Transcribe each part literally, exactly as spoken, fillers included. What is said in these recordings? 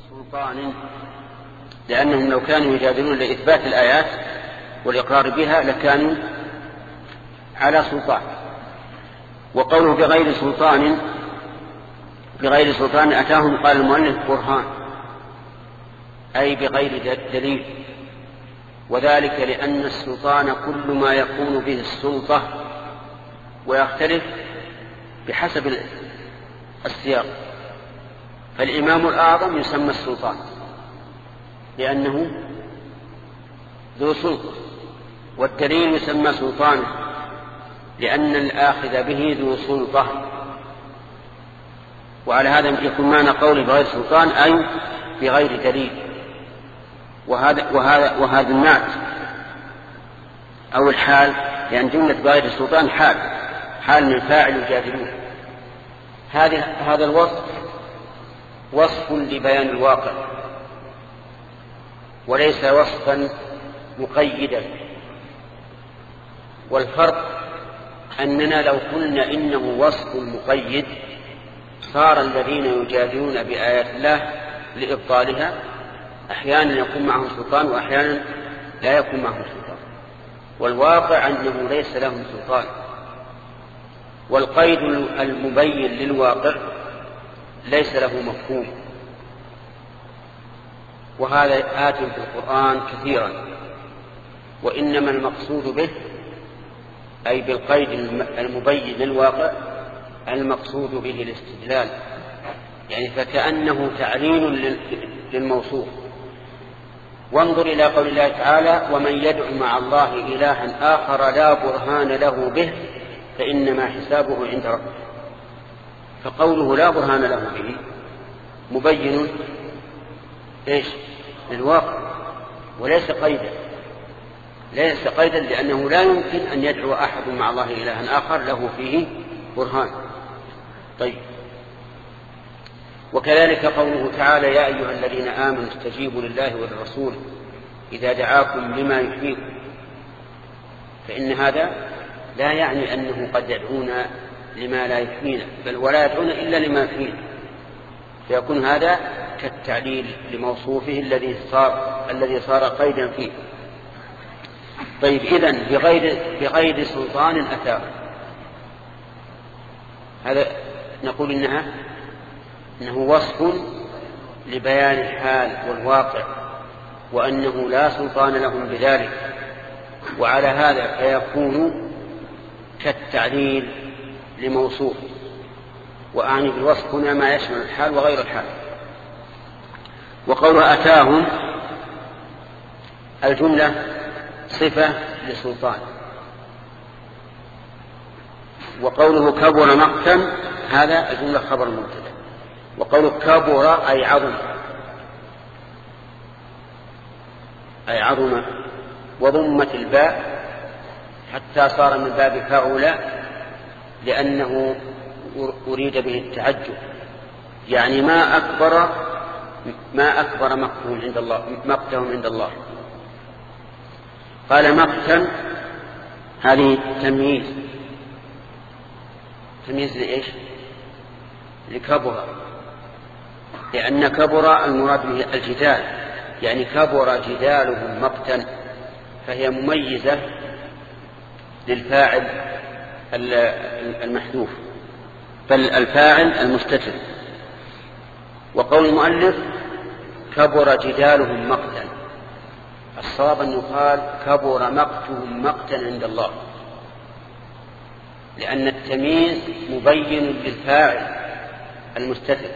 سلطان، لأنهم لو كانوا يجادلون لإثبات الآيات والإقرار بها لكانوا على سلطان. وقوله بغير سلطان بغير سلطان أتاهم قال المؤلف برهان، أي بغير دليل، وذلك لأن السلطان كل ما يكون به السلطة، ويختلف بحسب السياق. فالإمام الأعظم يسمى السلطان لأنه ذو سلطة، والدليل يسمى سلطانه لأن الآخذ به ذو سلطة. وعلى هذا يكون معنى قوله بغير سلطان أي بغير دليل. وهذا, وهذا, وهذا النعت أو الحال، لأن يعني جملة بغير سلطان حال حال من فاعل يجادلون. هذا الوصف وصف لبيان الواقع وليس وصفا مقيدا. والفرق أننا لو قلنا إنه وصف مقيد صار الذين يجادلون بآيات الله لإبطالها أحيانا يكون معهم سلطان وأحيانا لا يكون معهم سلطان، والواقع أنه ليس لهم سلطان. والقيد المبين للواقع ليس له مفهوم، وهذا آت في القرآن كثيرا. وإنما المقصود به أي بالقيد المبين للواقع المقصود به الاستدلال، يعني فكأنه تعليل للموصوف. وانظر إلى قول الله تعالى: ومن يدع مع الله إلها آخر لا برهان له به فإنما حسابه عند ربه. فقوله لا برهان له به مبين إيش؟ للواقع، وليس قيدا ليس قيدا لأنه لا يمكن أن يدعو أحد مع الله إلها آخر له فيه برهان. طيب، وكذلك قوله تعالى: يا أيها الذين آمنوا استجيبوا لله والرسول إذا دعاكم لما يحييكم. فإن هذا لا يعني أنه قد يدعونا لما لا يحيينا، بل ولا يدعون إلا لما يحيينا، فيكون هذا كالتعليل لموصوفه الذي صار الذي صار قيدا فيه. طيب، إذن بغير بغير سلطان أتاه، هذا نقول إنها إنه وصف لبيان الحال والواقع، وأنه لا سلطان لهم بذلك. وعلى هذا فيكون كالتعليل لموصوف، وأعني بالوصف هنا ما يشمل الحال وغير الحال. وقوله أتاهم الجملة صفة لسلطان، وقوله كبر مقتا هذا الجملة خبر مبتدأ. وقوله كبر أي عظم أي عظم، وضمت الباء حتى صار من باب فاعل، لأنه أريد به التعجب، يعني ما أكبر ما أكبر مقتهم عند الله مقتهم عند الله. قال مقتا هذه تمييز تمييز لإيش؟ لكبر، لأن كبر المراد به الجدال، يعني كبر جدالهم مقتا، فهي مميزة للفاعل المحذوف بل الفاعل المستتر. وقول المؤلف كبر جدالهم مقتا، الصواب أن يقال كبر مقتهم مقتا عند الله، لأن التمييز مبين للفاعل المستتر.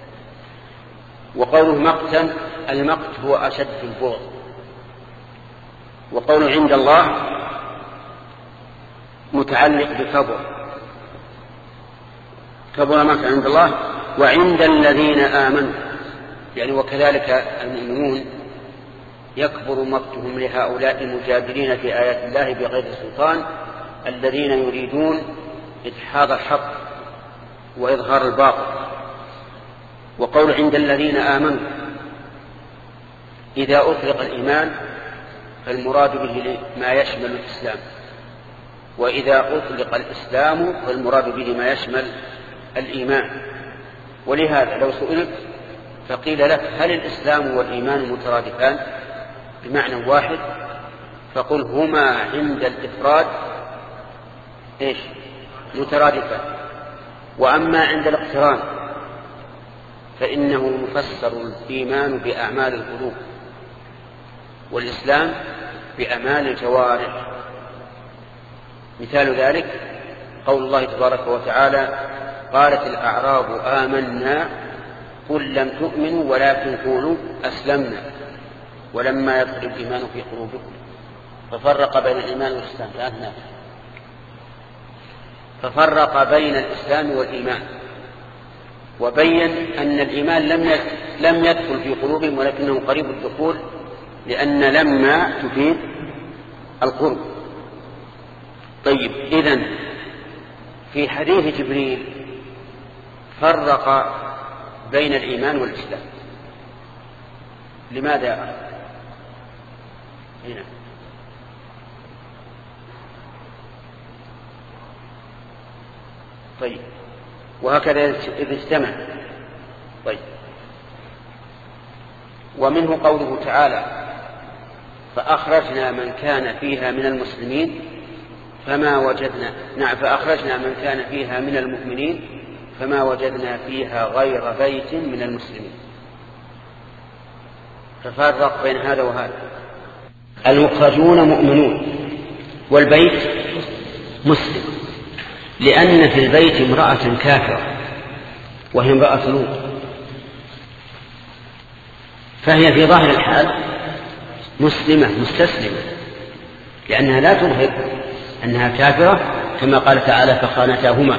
وقوله مقتا المقت هو أشد البغض. وقوله عند الله متعلق بكبر، كبر مقتا عند الله وعند الذين آمنوا، يعني وكذلك المؤمنون يكبر مقتهم لهؤلاء المجادلين في آيات الله بغير سلطان الذين يريدون إدحاض الحق وإظهار الباطل. وقول عند الذين آمنوا إذا أطلق الإيمان فالمراد به ما يشمل الإسلام، وإذا أطلق الإسلام فالمراد به ما يشمل الإيمان. ولهذا لو سئلت فقيل لك هل الإسلام والإيمان مترادفان بمعنى واحد؟ فقل هما عند الإفراد إيش؟ مترادفان، وأما عند الاقتران فإنه يفسر الإيمان بأعمال القلوب والإسلام بأعمال الجوارح. مثال ذلك قول الله تبارك وتعالى قالت الأعراب آمنا قل لم تؤمنوا ولكن قولوا أسلمنا ولما يدخل الإيمان في قلوبكم. ففرق بين الإيمان والإسلام لا ففرق بين الإسلام والإيمان، وبين أن الإيمان لم لم يدخل في قلوبهم ولكنه قريب الدخول، لأن لما تفيد القرب. طيب، إذن في حديث جبريل فرق بين الإيمان والإسلام، لماذا؟ هنا طيب، وهكذا إذ اجتمع. طيب، ومنه قوله تعالى فأخرجنا من كان فيها من المسلمين فما وجدنا نعم فأخرجنا من كان فيها من المؤمنين فما وجدنا فيها غير بيت من المسلمين. ففرق بين هذا وهذا. المخرجون مؤمنون والبيت مسلم، لأن في البيت امرأة كافرة وهي امرأة لوط، فهي في ظاهر الحال مسلمة مستسلمة، لأنها لا تظهر أنها كافرة كما قال تعالى فخانتاهما.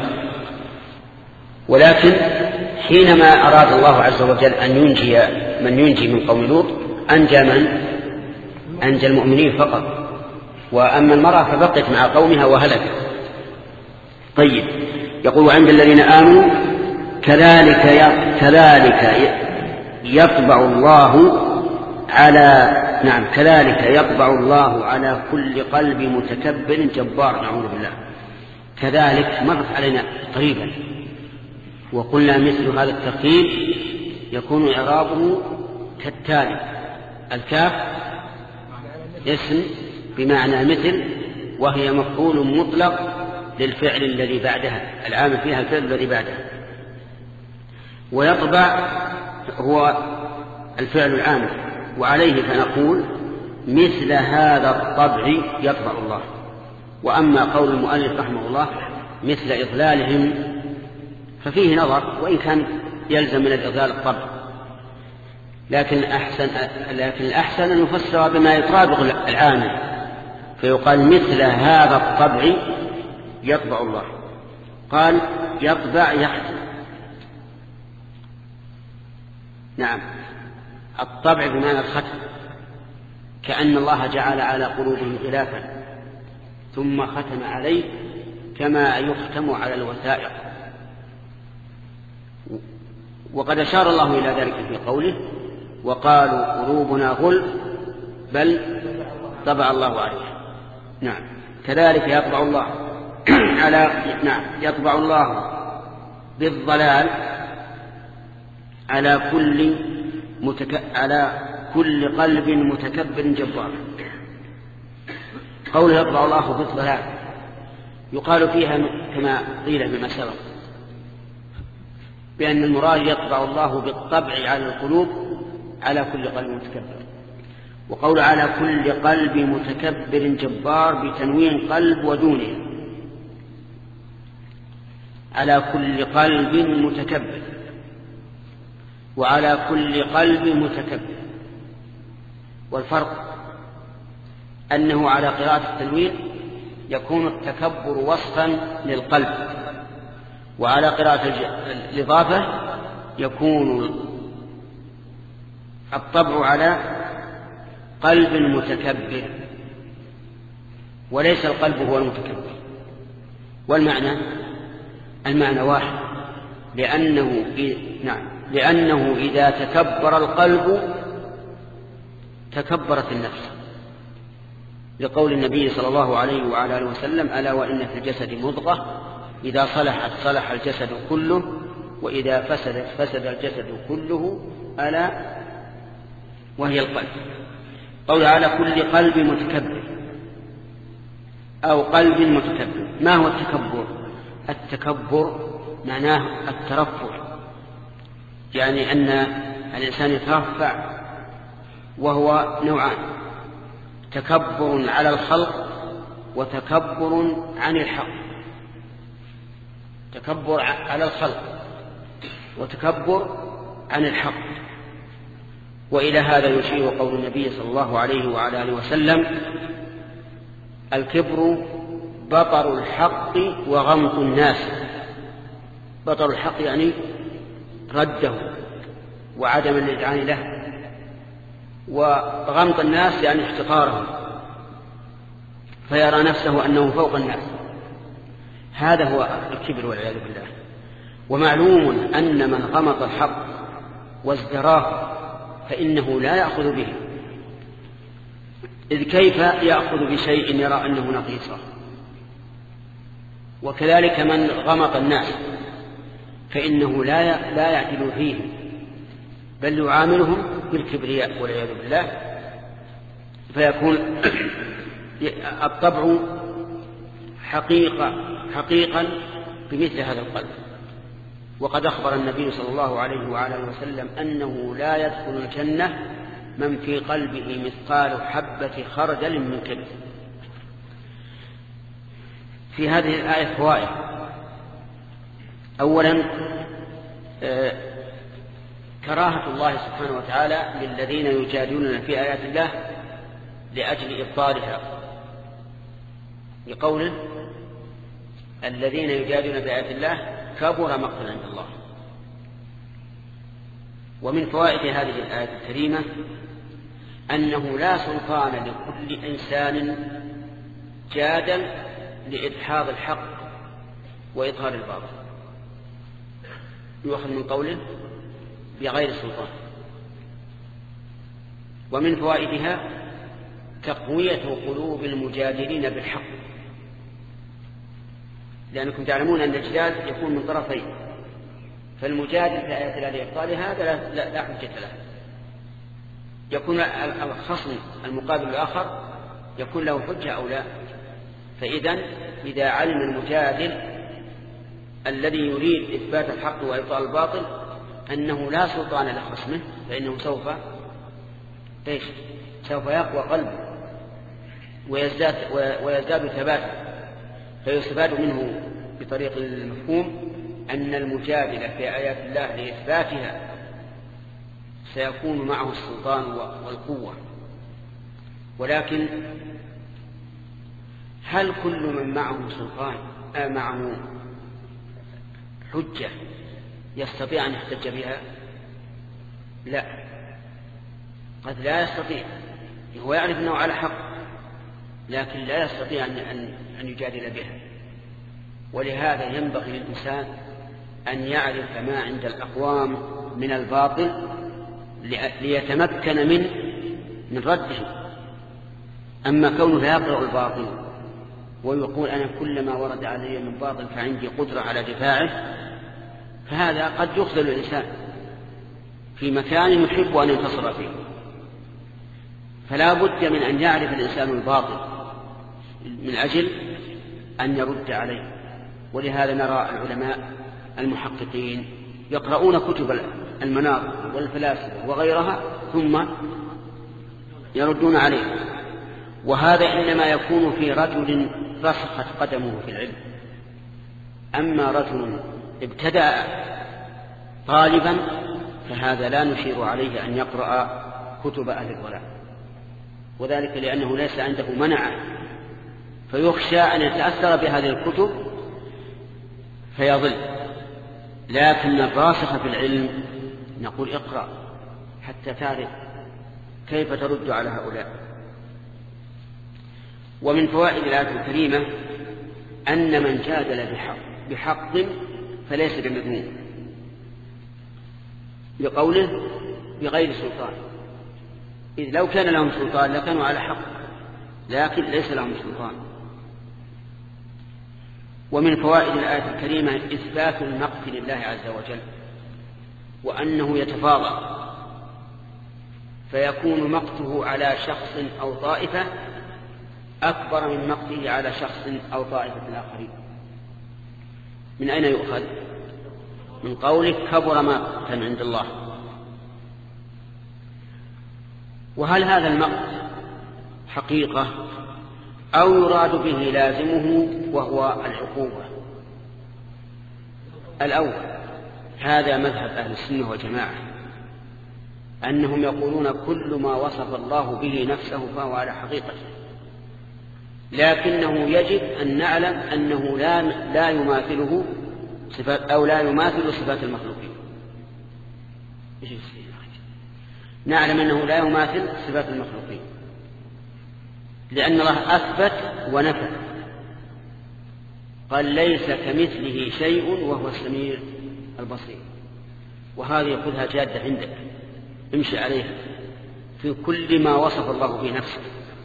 ولكن حينما أراد الله عز وجل أن ينجي من ينجي من قوم لوط أنجى من أنجى المؤمنين فقط، وأما المرأة فبقت مع قومها وهلكت. طيب، يقول عند الذين آمنوا كذلك كذلك يطبع الله على نعم كذلك يطبع الله على كل قلب متكبر جبار. نعوذ بالله. كذلك مرت علينا قريبا وقلنا مثل هذا الترتيب يكون إعرابه كالتالي: الكاف اسم بمعنى مثل، وهي مفعول مطلق للفعل الذي بعدها، العامل فيها الفعل الذي بعدها. ويطبع هو الفعل العامل، وعليه فنقول مثل هذا الطبع يطبع الله. وأما قول المؤلف رحمه الله مثل إضلالهم ففيه نظر، وإن كان يلزم من الإضلال الطبع، لكن الأحسن, لكن الأحسن أن يفسر بما يطابق العامل، فيقال مثل هذا الطبع يطبع الله. قال يطبع يختم. نعم، الطبع بمعنى الختم، كأن الله جعل على قلوبهم غلافا ثم ختم عليه كما يختم على الوثائق. وقد أشار الله إلى ذلك في قوله وقالوا قلوبنا غلف بل طبع الله عليها. نعم، كذلك يطبع الله على نعم يطبع الله بالضلال على كل متك... على كل قلب متكبر جبار. قوله يطبع الله بالضلال يقال فيها كما قيل بما سبق بأن المراد يطبع الله بالطبع على القلوب على كل قلب متكبر. وقول على كل قلب متكبر جبار بتنوين قلب ودونه، على كل قلب متكبر وعلى كل قلب متكبر. والفرق أنه على قراءة التنوين يكون التكبر وصفا للقلب، وعلى قراءة الإضافة يكون الطبع على قلب متكبر، وليس القلب هو المتكبر. والمعنى المعنى واحد، لأنه نعم لأنه إذا تكبر القلب تكبرت النفس، لقول النبي صلى الله عليه وعلى آله وسلم ألا وإن في الجسد مضغة إذا صلحت صلح الجسد كله وإذا فسدت فسد الجسد كله ألا وهي القلب. قول على كل قلب متكبر أو قلب متكبر. ما هو التكبر؟ التكبر معناه الترفع، يعني أن الإنسان يترفع، وهو نوعان: تكبر على الخلق وتكبر عن الحق. تكبر على الخلق وتكبر عن الحق. وإلى هذا يشير قول النبي صلى الله عليه وعلى آله وسلم: الكبر بطر الحق وغمط الناس. بطر الحق يعني رده وعدم الإذعان له، وغمط الناس يعني احتقارهم، فيرى نفسه أنه فوق الناس. هذا هو الكبر والعياذ بالله. ومعلوم أن من غمط الحق وازدراه فإنه لا يأخذ به، إذ كيف يأخذ بشيء يرى أنه نقيصا؟ وكذلك من غمط الناس فإنه لا لا يعدل فيه، بل يعاملهم بالكبرياء والعياذ بالله، فيكون الطبع حقيقة حقيقا بمثل هذا القلب. وقد أخبر النبي صلى الله عليه وعلى آله وسلم أنه لا يدخل الجنة من في قلبه مثقال حبة خردل من كبر. في هذه الآية فوائد. أولا آه كراهة الله سبحانه وتعالى للذين يجادلون في آيات الله لأجل إبطالها، لقوله: الذين يجادلون بآيات الله كبر مقتا عند الله. ومن فوائد هذه الآية الكريمة أنه لا سلطان لكل إنسان جادل لإدحاض الحق وإظهار الباطل، يؤخذ من قوله بغير سلطان. ومن فوائدها تقوية قلوب المجادلين بالحق، لأنكم تعلمون أن الجدال يكون من طرفين، فالمجادل في آيات الله لإبطال هذا لا, لا, لا حجة له. يكون الخصم المقابل الآخر يكون له حجة أو لا. فإذا إذا علم المجادل الذي يريد إثبات الحق وإبطال الباطل أنه لا سلطان لخصمه، فإنه سوف ليش سوف يقوى قلبه ويزداد, ويزداد ثباتا. فيستفاد منه بطريق المفهوم أن المجادل في آيات الله لإثباتها سيكون معه السلطان والقوة. ولكن هل كل من معه سلطان أو معه حجة يستطيع أن يحتج بها؟ لا، قد لا يستطيع. هو يعرف أنه على حق لكن لا يستطيع أن يجادل بها. ولهذا ينبغي للإنسان أن يعرف ما عند الأقوام من الباطل ليتمكن من من رده. أما كونه لا يقرأ الباطل ويقول أنا كلما ورد علي من باطل فعندي قدرة على دفاعه، فهذا قد يخذل الإنسان في مكان يحب أن ينتصر فيه. فلا بد من أن يعرف الإنسان الباطل من أجل أن يرد عليه. ولهذا نرى العلماء المحققين يقرؤون كتب المناطق والفلاسفة وغيرها ثم يردون عليه. وهذا إنما يكون في رجل رسخت قدمه في العلم. أما رجل ابتدأ طالبا فهذا لا نشير عليه أن يقرأ كتب أهل الضلال، وذلك لأنه ليس عنده منع، فيخشى أن يتأثر بهذه الكتب فيضل. لكن الراسخ في العلم نقول اقرأ حتى تعرف كيف ترد على هؤلاء. ومن فوائد الآية الكريمة أن من جادل بحق, بحق فليس بمذموم، لقوله بغير سلطان، إذ لو كان لهم سلطان لكانوا على حق، لكن ليس لهم سلطان. ومن فوائد الآية الكريمة إثبات المقت لله عز وجل، وأنه يتفاضل فيكون مقته على شخص أو طائفة أكبر من مقته على شخص أو طائفة الآخرين. من أين يؤخذ؟ من قولك كبر مقتا عند الله. وهل هذا المقت حقيقة أو يراد به لازمه وهو العقوبة؟ الأول هذا مذهب أهل السنة والجماعة، أنهم يقولون كل ما وصف الله به نفسه فهو على حقيقته، لكنه يجب أن نعلم أنه لا, لا يماثله صفات أو لا يماثل صفات المخلوقين. نعلم أنه لا يماثل صفات المخلوقين لأن الله أثبت ونفى، قال ليس كمثله شيء وهو السميع البصير. وهذه خذها جادة عندك، امشي عليها في كل ما وصف الله به نفسه.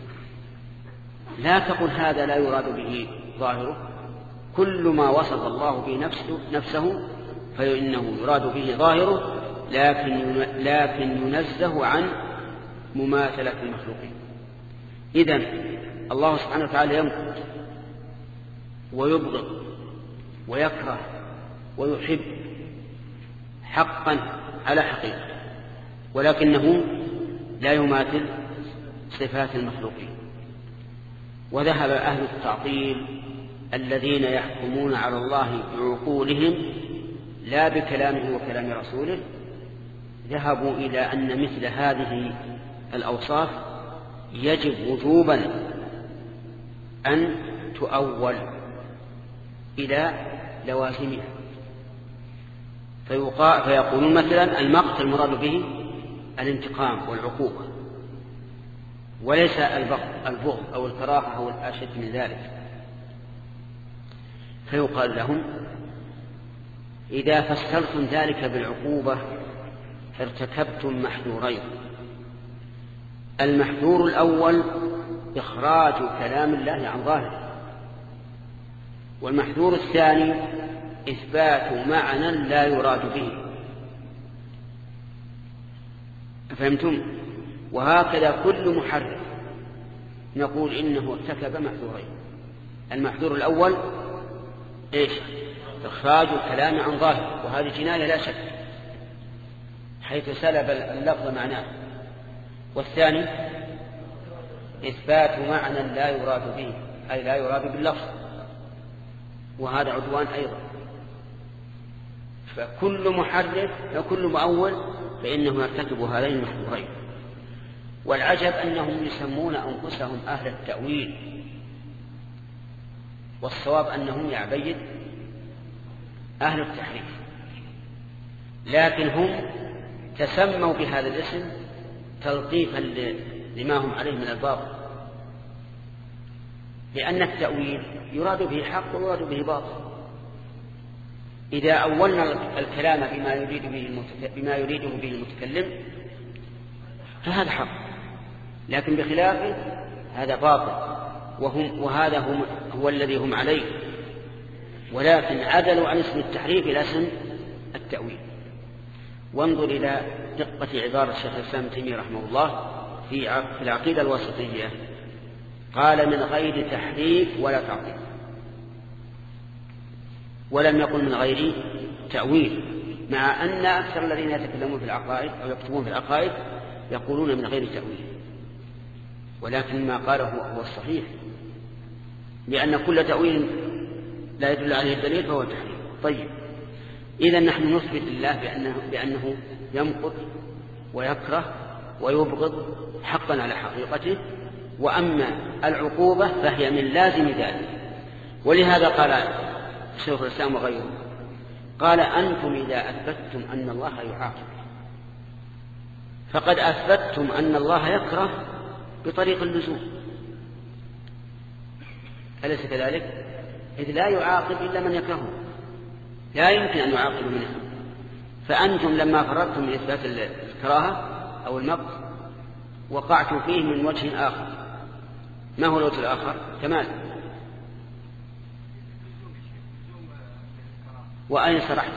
لا تقل هذا لا يراد به ظاهره، كل ما وصف الله به نفسه, نفسه فإنه يراد به ظاهره، لكن, لكن ينزه عن مماثلة المخلوقين. إذن الله سبحانه وتعالى يمقت ويبغض ويكره ويحب حقا على حقيقة، ولكنه لا يماثل صفات المخلوقين. وذهب أهل التعطيل الذين يحكمون على الله بعقولهم لا بكلامه وكلام رسوله، ذهبوا إلى أن مثل هذه الأوصاف يجب وجوبا أن تؤول إلى لوازمها، فيقولون مثلا المقت المراد به الانتقام والعقوبة، وليس البغض أو الكراهة أو الأشد من ذلك. فيقال لهم إذا فسرتم ذلك بالعقوبة ارتكبتم محذورين. المحذور الأول إخراج كلام الله عن ظاهره، والمحذور الثاني إثبات معنى لا يراد به. فهمتم؟ وهكذا كل محرف نقول إنه ارتكب محذورين. المحذور الأول إيش؟ إخراج الكلام عن ظاهره، وهذه جناية لا شك حيث سلب اللفظ معناه. والثاني إثبات معنى لا يراد به، أي لا يراد باللفظ، وهذا عدوان أيضا. فكل محرف وكل مؤول فإنه يرتكب هذين المحذورين. والعجب أنهم يسمون أنفسهم أهل التأويل، والصواب أنهم يا عبيد أهل التحريف، لكن هم تسموا بهذا الاسم تلطيفا لما هم عليه من الباطل، لأن التأويل يراد به حق ويراد به باطل. إذا أولنا الكلام بما يريد به بما يريده به المتكلم فهذا حق، لكن بخلافه هذا باطل، وهم وهذا هم هو الذي هم عليه، ولكن عدلوا عن اسم التحريف إلى اسم التأويل. وانظر إلى دقة عبارة الشيخ الإسلام ابن تيمية رحمه الله في العقيدة الواسطية، قال من غير تحريف ولا تعطيل، ولم يقل من غير تأويل، مع أن أكثر الذين يتكلمون في العقائد أو يكتبون في العقائد يقولون من غير تأويل، ولكن ما قاله هو الصحيح، لأن كل تأويل لا يدل عليه الدليل فهو تحريف. طيب، إذا نحن نثبت لله بأنه, بأنه يمقت ويكره ويبغض حقا على حقيقته، وأما العقوبة فهي من لازم ذلك. ولهذا قال شيخ الإسلام وغيره، قال أنتم إذا أثبتتم أن الله يعاقب فقد أثبتتم أن الله يكره بطريق اللزوم، أليس كذلك؟ إذ لا يعاقب إلا من يكرهه، لا يمكن أن يعاقب منه. فأنتم لما فررتم من إثبات الكراهة أو المقت وقعتم فيه من وجه آخر. ما هو الوجه الآخر؟ كمال. وأين سرحت؟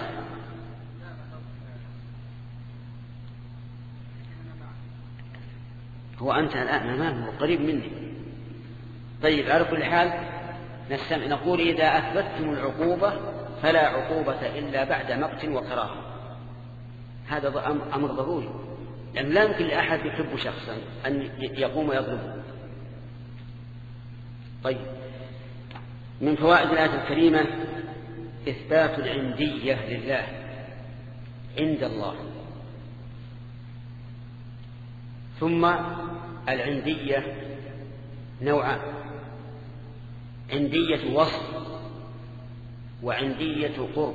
هو أنت الآن أمامه قريب مني. طيب على كل حال نقول إذا أثبتتم العقوبة فلا عقوبة إلا بعد مقت وكراهة. هذا أمر ضروري، لأن لا يمكن لأحد يحب شخصا أن يقوم ويضربه. طيب من فوائد الآية الكريمة إثبات العندية لله عند الله. ثم العندية نوعان: عندية وصف وعندية قرب.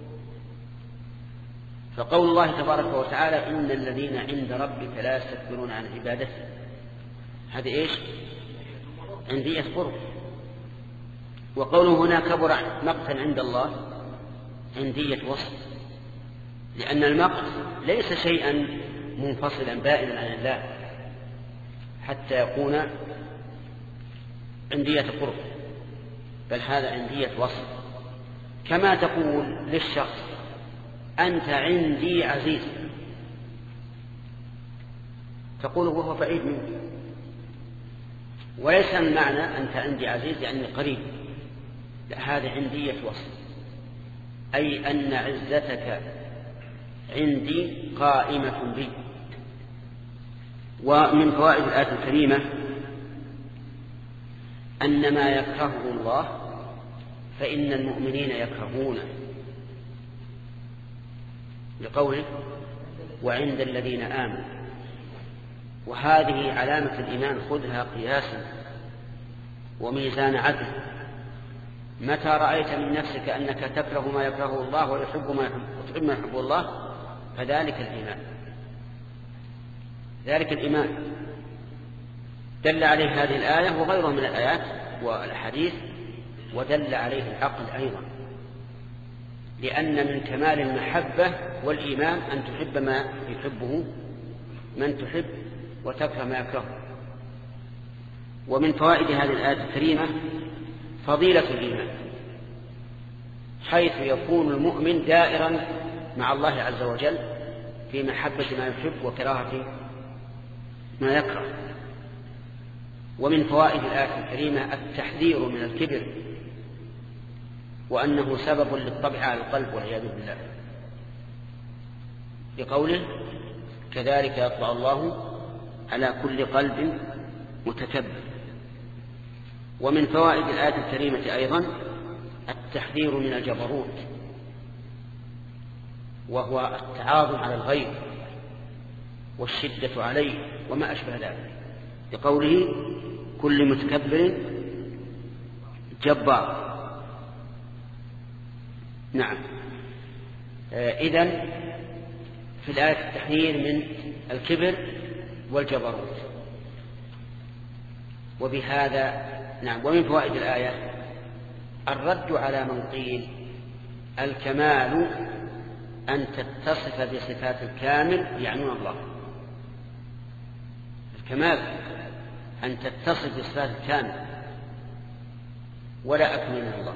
فقول الله تبارك وتعالى إن الذين عند ربك لا يستكبرون عن عبادته، هذا إيش؟ عندية قرب. وقوله هنا كبر مقتا عند الله عندية وصف، لأن المقت ليس شيئا منفصلا بائنا عن الله حتى يكون عندية قرب، بل هذا عندية وصف. كما تقول للشخص أنت عندي عزيز، تقول وهو بعيد منك، وليس المعنى أنت عندي عزيز يعني قريب، لا، هذا عندية وصف، أي أن عزتك عندي قائمة بي. ومن فوائد الآية الكريمة أن ما يكرهه الله فإن المؤمنين يكرهونه، لقوله وعند الذين آمنوا. وهذه علامة الإيمان، خذها قياسا وميزان عدل. متى رأيت من نفسك أنك تكره ما يكرهه الله ويحب ما يحب ما يحب الله فذلك الإيمان، ذلك الإيمان دل عليه هذه الآية وغيرها من الآيات والحديث، ودل عليه العقل أيضا، لأن من كمال المحبة والإيمان أن تحب ما يحبه من تحب وتكره ما يكرهه. ومن فوائد هذه الآية الكريمة فضيلة الإيمان، حيث يكون المؤمن دائرا مع الله عز وجل في محبة ما يحب وكراهة ما يكره. ومن فوائد الآية الكريمة التحذير من الكبر، وأنه سبب للطبع على القلب والعياذ بالله، لقوله كذلك يطبع الله على كل قلب متكبر. ومن فوائد الآية الكريمة أيضا التحذير من الجبروت، وهو التعاظم على الغير والشدة عليه وما أشبه ذلك، لقوله كل متكبر جبار. نعم، إذن في الآية التحذير من الكبر والجبروت. وبهذا نعم. ومن فوائد الآية الرد على من قيل الكمال أن تتصف بصفات الكامل يعنون الله. الكمال أن تتصف بصفات الكامل ولا أكمل من الله.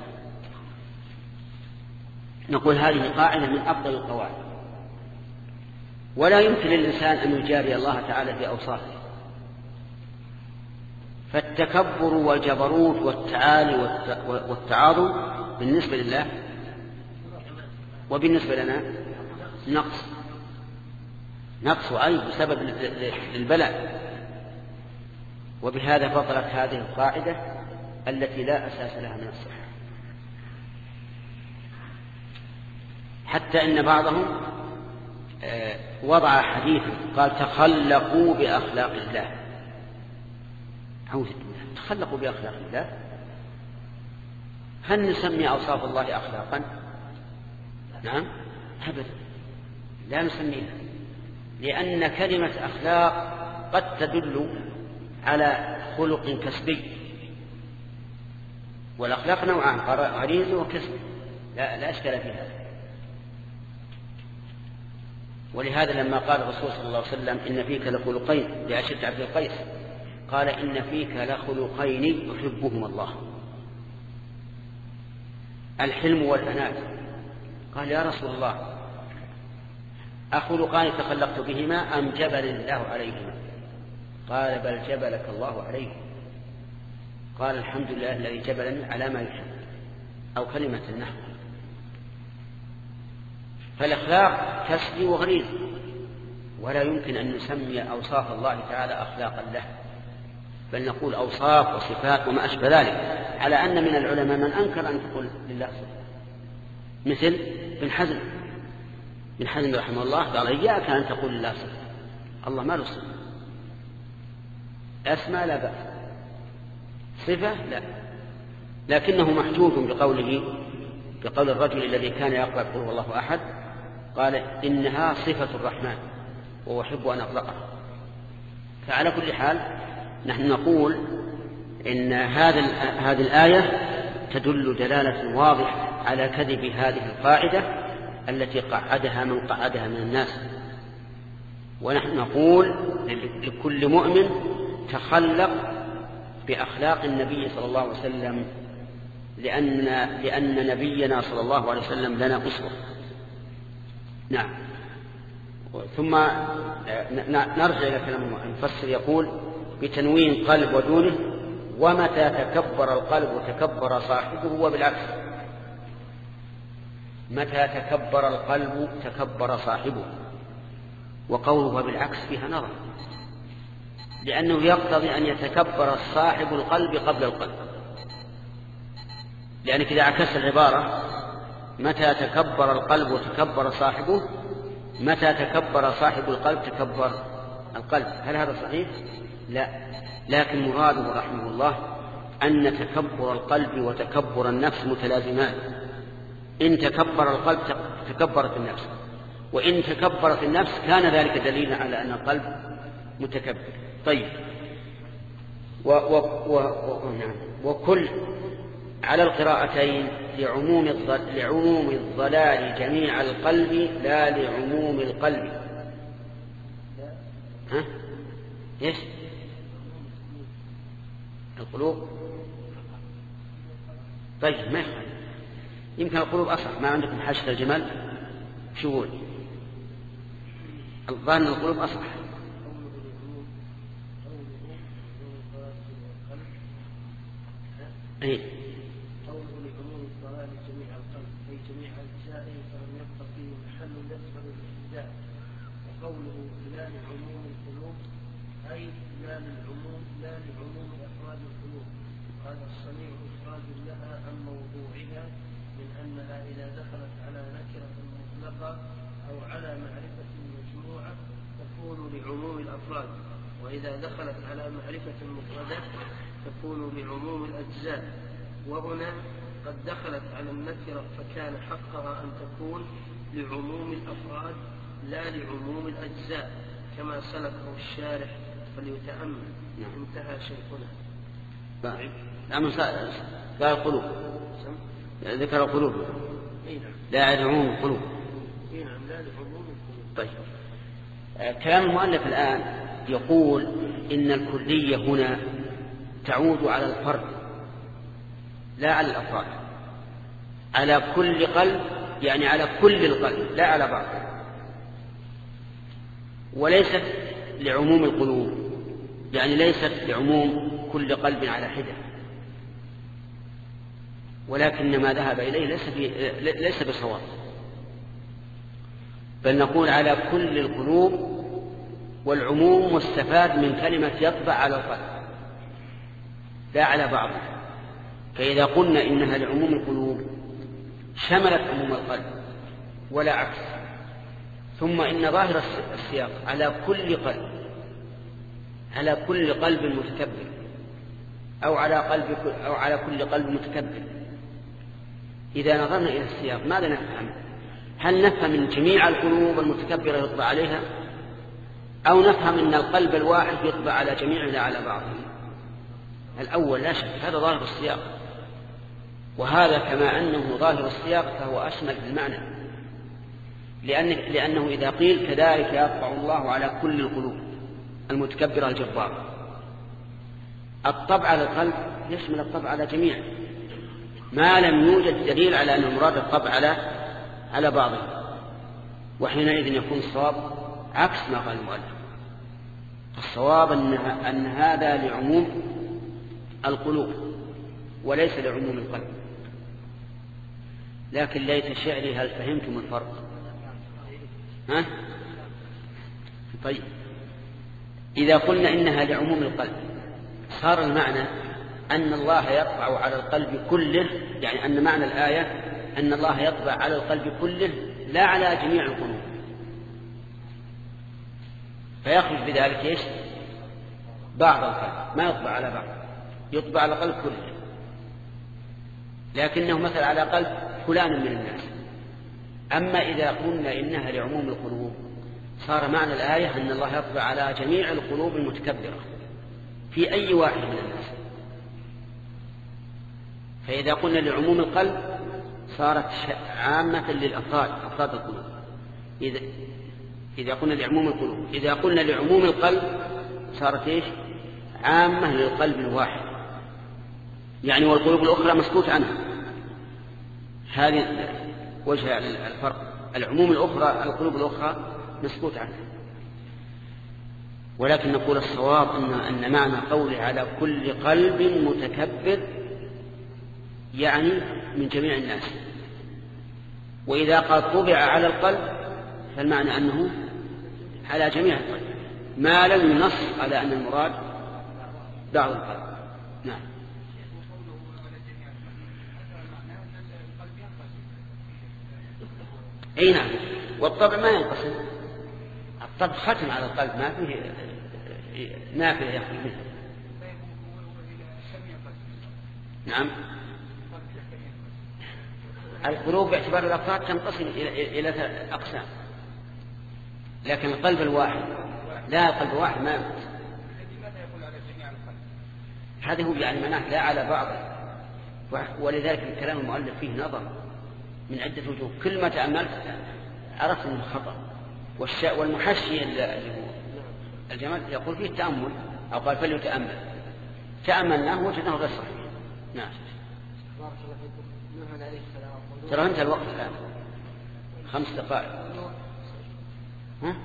نقول هذه قاعدة من أفضل القواعد، ولا يمكن للإنسان أن يجاري الله تعالى بأوصافه. فالتكبر والجبروت والتعالي والتعاظم بالنسبة لله وبالنسبة لنا نقص نقص وعيب بسبب البلاء. وبهذا بطلت هذه القاعدة التي لا أساس لها من الصحة. حتى إن بعضهم وضع حديثا قال تخلقوا بأخلاق الله. تخلقوا بأخلاق الله، هل نسمي أوصاف الله أخلاقا؟ نعم أبدا، لا نسميها، لأن كلمة أخلاق قد تدل على خلق كسبي، والأخلاق نوعان غريزة وكسبي، لا, لا أشكال في هذا. ولهذا لما قال الرسول صلى الله عليه وسلم إن فيك لخلقين لأشد عبد القيس قال إن فيك لخلقين يحبهما الله، الحلم والأنات. قال يا رسول الله أخلقان تخلقت بهما أم جبل الله عليهما؟ قال بل جبلك الله عليه. قال الحمد لله الذي جبلني على ما يحب، أو كلمة النحو. فالأخلاق تسري وغريزة، ولا يمكن أن نسمي أوصاف الله تعالى أخلاقا له، بل نقول أوصاف وصفات وما أشبه ذلك، على أن من العلماء من أنكر أن تقول لله صفة، مثل بن حزم بن حزم رحمه الله قال إياك أن تقول لله صفة، الله ما له صفة، أسماء لا بأس، صفة لا، لكنه محجوج بقوله بقول الرجل الذي كان يقرأ قل هو الله أحد، قال إنها صفة الرحمن وأحب أن أطلقها. فعلى كل حال نحن نقول إن هذا هذه الآية تدل دلالة واضحة على كذب هذه القاعدة التي قعدها من قعدها من الناس. ونحن نقول لكل مؤمن تخلق بأخلاق النبي صلى الله عليه وسلم، لأن لأن نبينا صلى الله عليه وسلم لنا أسوة. نعم. ثم نرجع إلى كلام المفسر يقول بتنوين قلب ودونه، ومتى تكبر القلب وتكبر صاحبه، وبالعكس متى تكبر القلب تكبر صاحبه. وقوله بالعكس فيها نظر، لأنه يقتضي أن يتكبر صاحب القلب قبل القلب، لأنك إذا عكست العبارة متى تكبر القلب وتكبر صاحبه، متى تكبر صاحب القلب تكبر القلب. هل هذا صحيح؟ لا، لكن مراده رحمه الله أن تكبر القلب وتكبر النفس متلازمان. إن تكبر القلب تكبرت النفس، وإن تكبرت النفس كان ذلك دليلا على أن القلب متكبر. طيب، و و و و نعم. وكل على القراءتين لعموم الضلال, لعموم الضلال جميع القلب لا لعموم القلب. ها؟ إيش؟ القلوب. طيب ما يخالف، يمكن القلوب أصح. ما عندكم حاشية الجمل شو يقول؟ الظاهر أن القلوب أصح. أي قوله لعموم الضلال جميع القلب أي جميع أجزائه فلم يبق فيه محل يقبل الاهتداء. وقوله لا لعموم القلوب أي لا للعموم لا لعموم أفراد القلوب. هذا الصنيع إفراد لها عن موضوعها، من أنها إذا دخلت على نكرة مطلقة أو على معرفة مجموعة تكون لعموم الأفراد، وإذا دخلت على معرفة مفردة تكون لعموم الأجزاء. وهنا قد دخلت على النكرة فكان حقها أن تكون لعموم الأفراد لا لعموم الأجزاء، كما سلكه الشارح فليتأمل. انتهى شيخنا. نعم. قال القلوب، ذكر القلوب لا لعموم القلوب. نعم لا لعموم القلوب. طيب، كلام المؤلف الآن يقول إن الكلية هنا تعود على الفرد لا على الأفراد، على كل قلب، يعني على كل القلب لا على بعض، وليست لعموم القلوب، يعني ليست لعموم كل قلب على حدة، ولكن ما ذهب إليه ليس, ليس بصواب، بل نقول على كل القلوب، والعموم مستفاد من كلمة يطبع على القلب لا على بعض. فإذا قلنا إنها لعموم القلوب شملت عموم القلب ولا عكس. ثم إن ظاهر السياق على كل قلب، على كل قلب متكبر، أو على قلب أو على كل قلب متكبر. إذا نظرنا إلى السياق ماذا نفهم؟ هل نفهم من جميع القلوب المتكبرة يطبع عليها، أو نفهم أن القلب الواحد يطبع على جميعه لا على بعضه؟ الأول لا شك، هذا ظاهر السياق، وهذا كما أنه ظاهر السياق فهو أشمل في المعنى، لأن لأنه إذا قيل كذلك يطبع الله على كل القلوب المتكبرة الجبارة، الطبع على القلب يشمل الطبع على جميع، ما لم يوجد دليل على أن المراد الطبع على على بعضه، وحينئذ يكون الصواب عكس ما قال المؤلف. الصواب أن, أن هذا لعموم القلوب وليس لعموم القلب. لكن ليت شعري هل فهمتم الفرق؟ ها؟ طيب إذا قلنا إنها لعموم القلب صار المعنى أن الله يطبع على القلب كله، يعني أن معنى الآية أن الله يطبع على القلب كله لا على جميع القلوب، فيخرج بذلك إيش؟ بعض القلب، ما يطبع على بعض، يطبع على القلب كله، لكنه مثل على قلب فلان من الناس. أما إذا قلنا إنها لعموم القلوب صار معنى الآية أن الله يطبع على جميع القلوب المتكبرة في أي واحد من الناس. فإذا قلنا لعموم القلب صارت عامة للأفراد، أفراد القلوب. إذا إذا قلنا لعموم القلوب، إذا قلنا لعموم القلب صارت إيش؟ عامة للقلب الواحد، يعني والقلوب الأخرى مسكوت عنها. هذه وجه الفرق، العموم الأخرى القلوب الأخرى مسكوت عنها. ولكن نقول الصواب أن, أن معنى قوله على كل قلب متكبر يعني من جميع الناس. وإذا قال طبع على القلب فالمعنى أنه على جميع القلب، ما لم ينص على أن المراد بعض القلب. نعم. أي نعم، والطبع ما ينقسم، الطبع ختم على القلب، ما فيه نافذة يخرج منه. نعم، القلوب باعتبار الأفراد تنقسم إلى ثلاث أقسام، لكن القلب الواحد لا، القلب الواحد ما ينقسم. هذا هو يعني معناه لا على بعض، ولذلك الكلام المؤلف فيه نظر من عدة وجوه، كل ما تأملت عرفت أنه خطأ. والمحشي الجمال يقول فيه التأمل، أو قال فليتأمل، تأملناه وجدناه غير صحيح. نعم. ترى انت الوقت الآن خمس دقائق. ها؟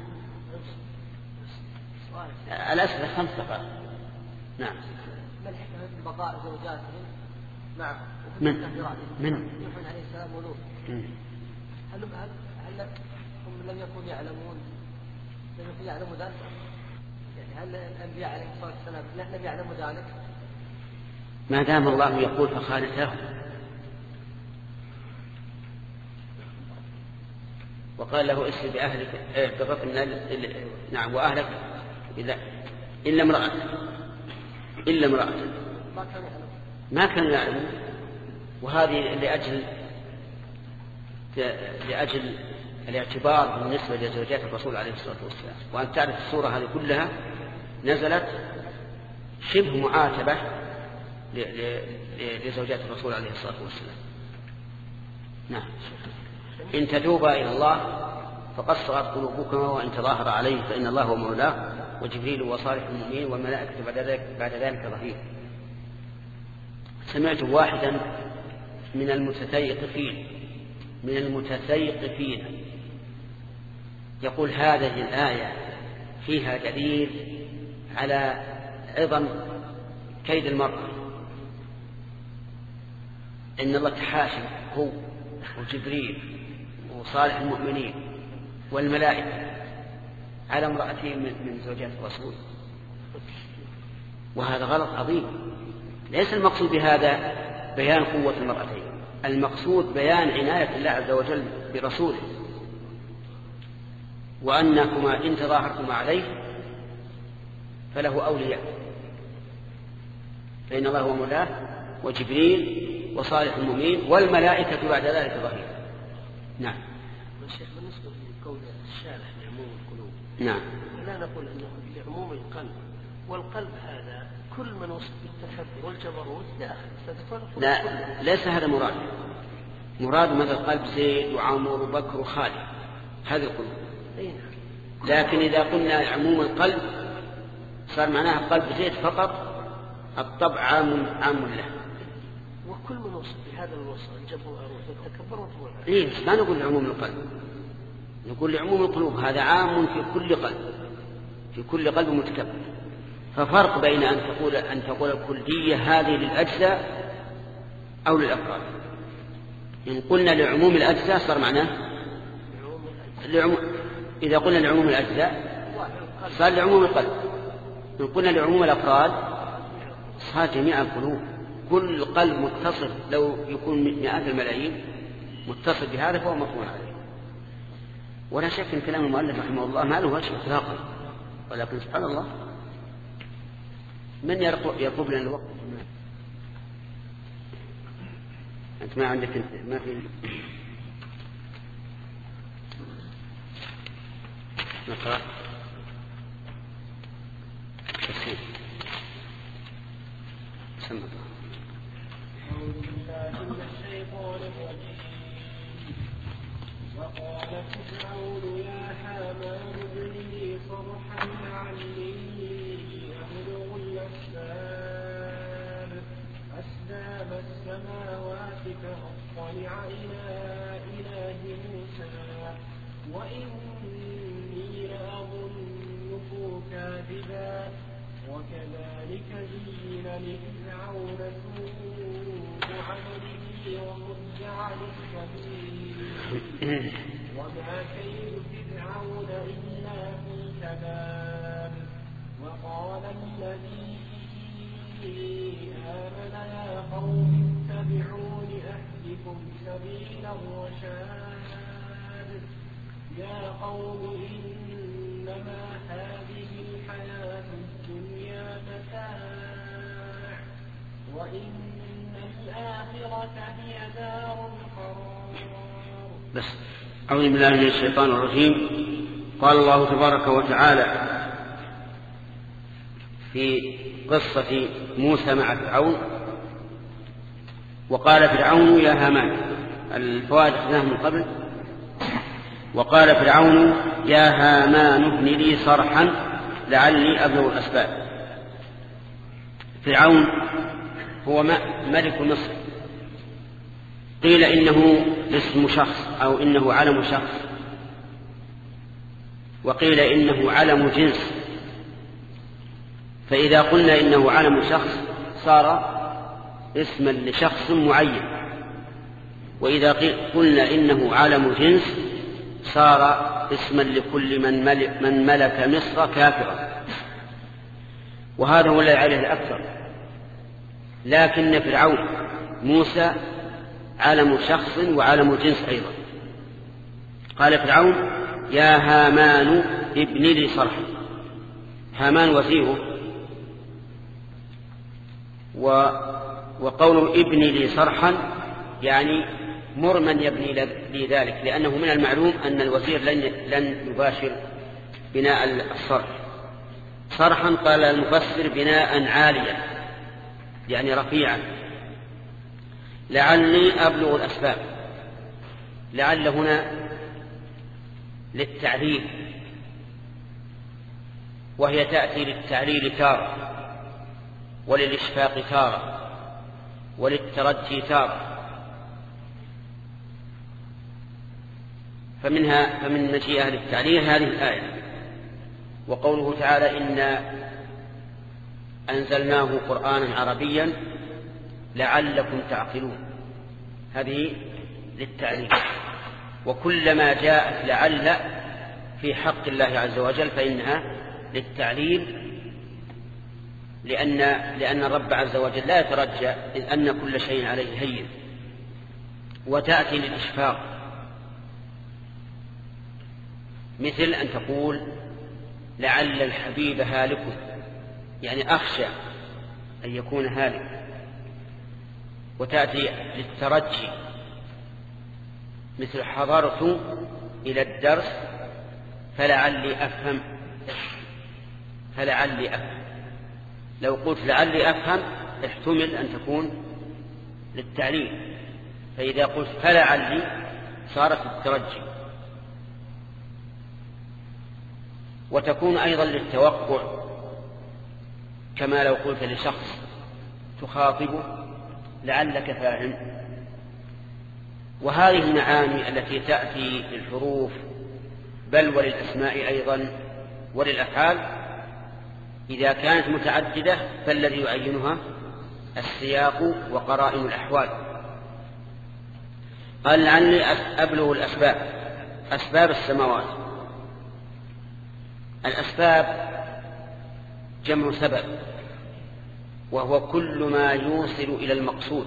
الأسئلة خمس دقائق. نعم. ما الحكمة من بقاء زوجاتهم معه؟ من؟ من؟ نوح عليه السلام ولوط. هل هل هم لم يكونوا يعلمون لم يكونوا يعلموا ذلك؟ يعني هل الأنبياء عليهم الصلاة والسلام لم يعلموا ذلك؟ ما دام الله يقول فخانتاه، وقال له اسر بأهلك بغفر نعم وأهلك إلا إلا امرأة إلا امرأة ما كانوا يعلمون. وهذه لأجل لأجل الاعتبار بالنسبة لزوجات الرسول عليه الصلاة والسلام. وأن تعرف السورة هذه كلها نزلت شبه معاتبة لزوجات الرسول عليه الصلاة والسلام. نعم. إن تتوبا إلى الله فقد صغت قلوبكما وإن تظاهر عليه فإن الله هو مولاه وجبريل وصالح المؤمنين والملائكة بعد ذلك بعد ذلك ظهير. سمعت واحدا من المتثيقفين من المتثيقفين يقول هذه الآية فيها دليل على عظم كيد المرأة، إن الله تحاشى هو وجبريل وصالح المؤمنين والملائكة على امرأتين من زوجات الرسول، وهذا غلط عظيم. ليس المقصود بهذا بيان قوة المرأتين، المقصود بيان عناية الله عز وجل برسوله، وأنكما إن تظاهرتما عليه فله أولياء، فإن الله هو مولاه وجبريل وصالح المؤمنين والملائكة بعد ذلك ظهير. نعم. الشيخ بالنسبة لقول الشارح لعموم القلوب، نعم، لا نقول أنه لعموم القلب، والقلب هذا كل من وصف بالتكبر والجبروت داخل. لا، ليس هذا مراد. مراد مثل قلب زيد وعمر وبكر وخالد، هذه القلوب. لكن إذا قلنا عموم القلب صار معناها قلب زيد فقط، الطبع عام عام له. وكل من وصف بهذا الوصف الجبر والتكبر والتكبر. إيه، ما نقول لعموم القلب، نقول لعموم القلوب، هذا عام في كل قلب، في في كل قلب متكبر. ففرق بين أن تقول أن تقول الكلية هذه للأجزاء أو للأفراد. إن قلنا لعموم الأجزاء صار معناه لعموم، إذا قلنا لعموم الأجزاء صار لعموم القلب. إن قلنا لعموم الأفراد صار جميع القلوب. كل قلب متصل لو يكون مئات الملايين متصل بهذا فهو مفهوم عليه. ولا شك ان كلام المؤلف رحمه الله ما له وجه اطلاقا، ولكن سبحان الله من يطلب لنا الوقت؟ انت ما عندك ما في نقرأ تفسير بسم الله. أعوذ بالله من الشيطان الرجيم. وقال فرعون يا حامان ابن لي صرحا لعلي أبلغ الأسباب أسباب السماوات فأطلع إلى إله موسى وإني لأظنه كاذبا وكذلك زين لفرعون سوء عمله وصد عن السبيل وما كيد فرعون إلا في تباب. وقال الذي آمن يا قوم اتبعون أهدكم سبيل الرشاد. يا قوم إنما هذه الحياة الدنيا متاع وإن الآخرة هي دار القرار. بس أعوذ بالله من الشيطان الرجيم. قال الله تبارك وتعالى في قصة موسى مع فرعون: وقال فرعون يا هامان. الفوائد أخذناها من قبل. وقال فرعون يا هامان ابن لي صرحا لعلي أبلغ الأسباب. فرعون هو ملك مصر، قيل إنه اسم شخص أو إنه علم شخص، وقيل إنه علم جنس. فإذا قلنا إنه علم شخص صار اسما لشخص معين، وإذا قلنا إنه علم جنس صار اسما لكل من ملك, من ملك مصر كافرا. وهذا هو الذي عليه الأكثر. لكن فرعون موسى علم شخص وعلم جنس أيضا. قال فرعون يا هامان ابن لي صرحا. هامان وزيره، وقول ابن لي صرحا يعني مر من يبني لي ذلك، لأنه من المعلوم أن الوزير لن, لن يباشر بناء الصرح. صرحا قال المفسر بناء عاليا يعني رفيعا. لعلي أبلغ الأسباب. لعل هنا للتعليل، وهي تأتي للتعليل تارة، وللإشفاق تارة، وللترجي تارة. فمنها فمن مجيء أهل التعليل هذه الآية. وقوله تعالى إنا أنزلناه قرآنا عربيا لعلكم تعقلون، هذه للتعليل. وكلما جاءت لعل في حق الله عز وجل فإنها للتعليل، لأن لأن الرب عز وجل لا يترجى إذ أن كل شيء عليه هين. وتأتي للإشفاق، مثل أن تقول لعل الحبيب هالك، يعني أخشى أن يكون هالك. وتأتي للترجي، مثل حضرت إلى الدرس فلعلي أفهم فلعلي أفهم. لو قلت لعلي أفهم احتمل أن تكون للتعليل، فإذا قلت فلعلي صارت الترجي. وتكون أيضا للتوقع، كما لو قلت لشخص تخاطبه لعلك فاهم. وهذه المعاني التي تأتي للحروف بل وللأسماء أيضا وللأفعال إذا كانت متعددة فالذي يعينها السياق وقرائن الأحوال. قال لعلي أبلغ الأسباب. أسباب السماوات. الأسباب جمع سبب، وهو كل ما يوصل إلى المقصود،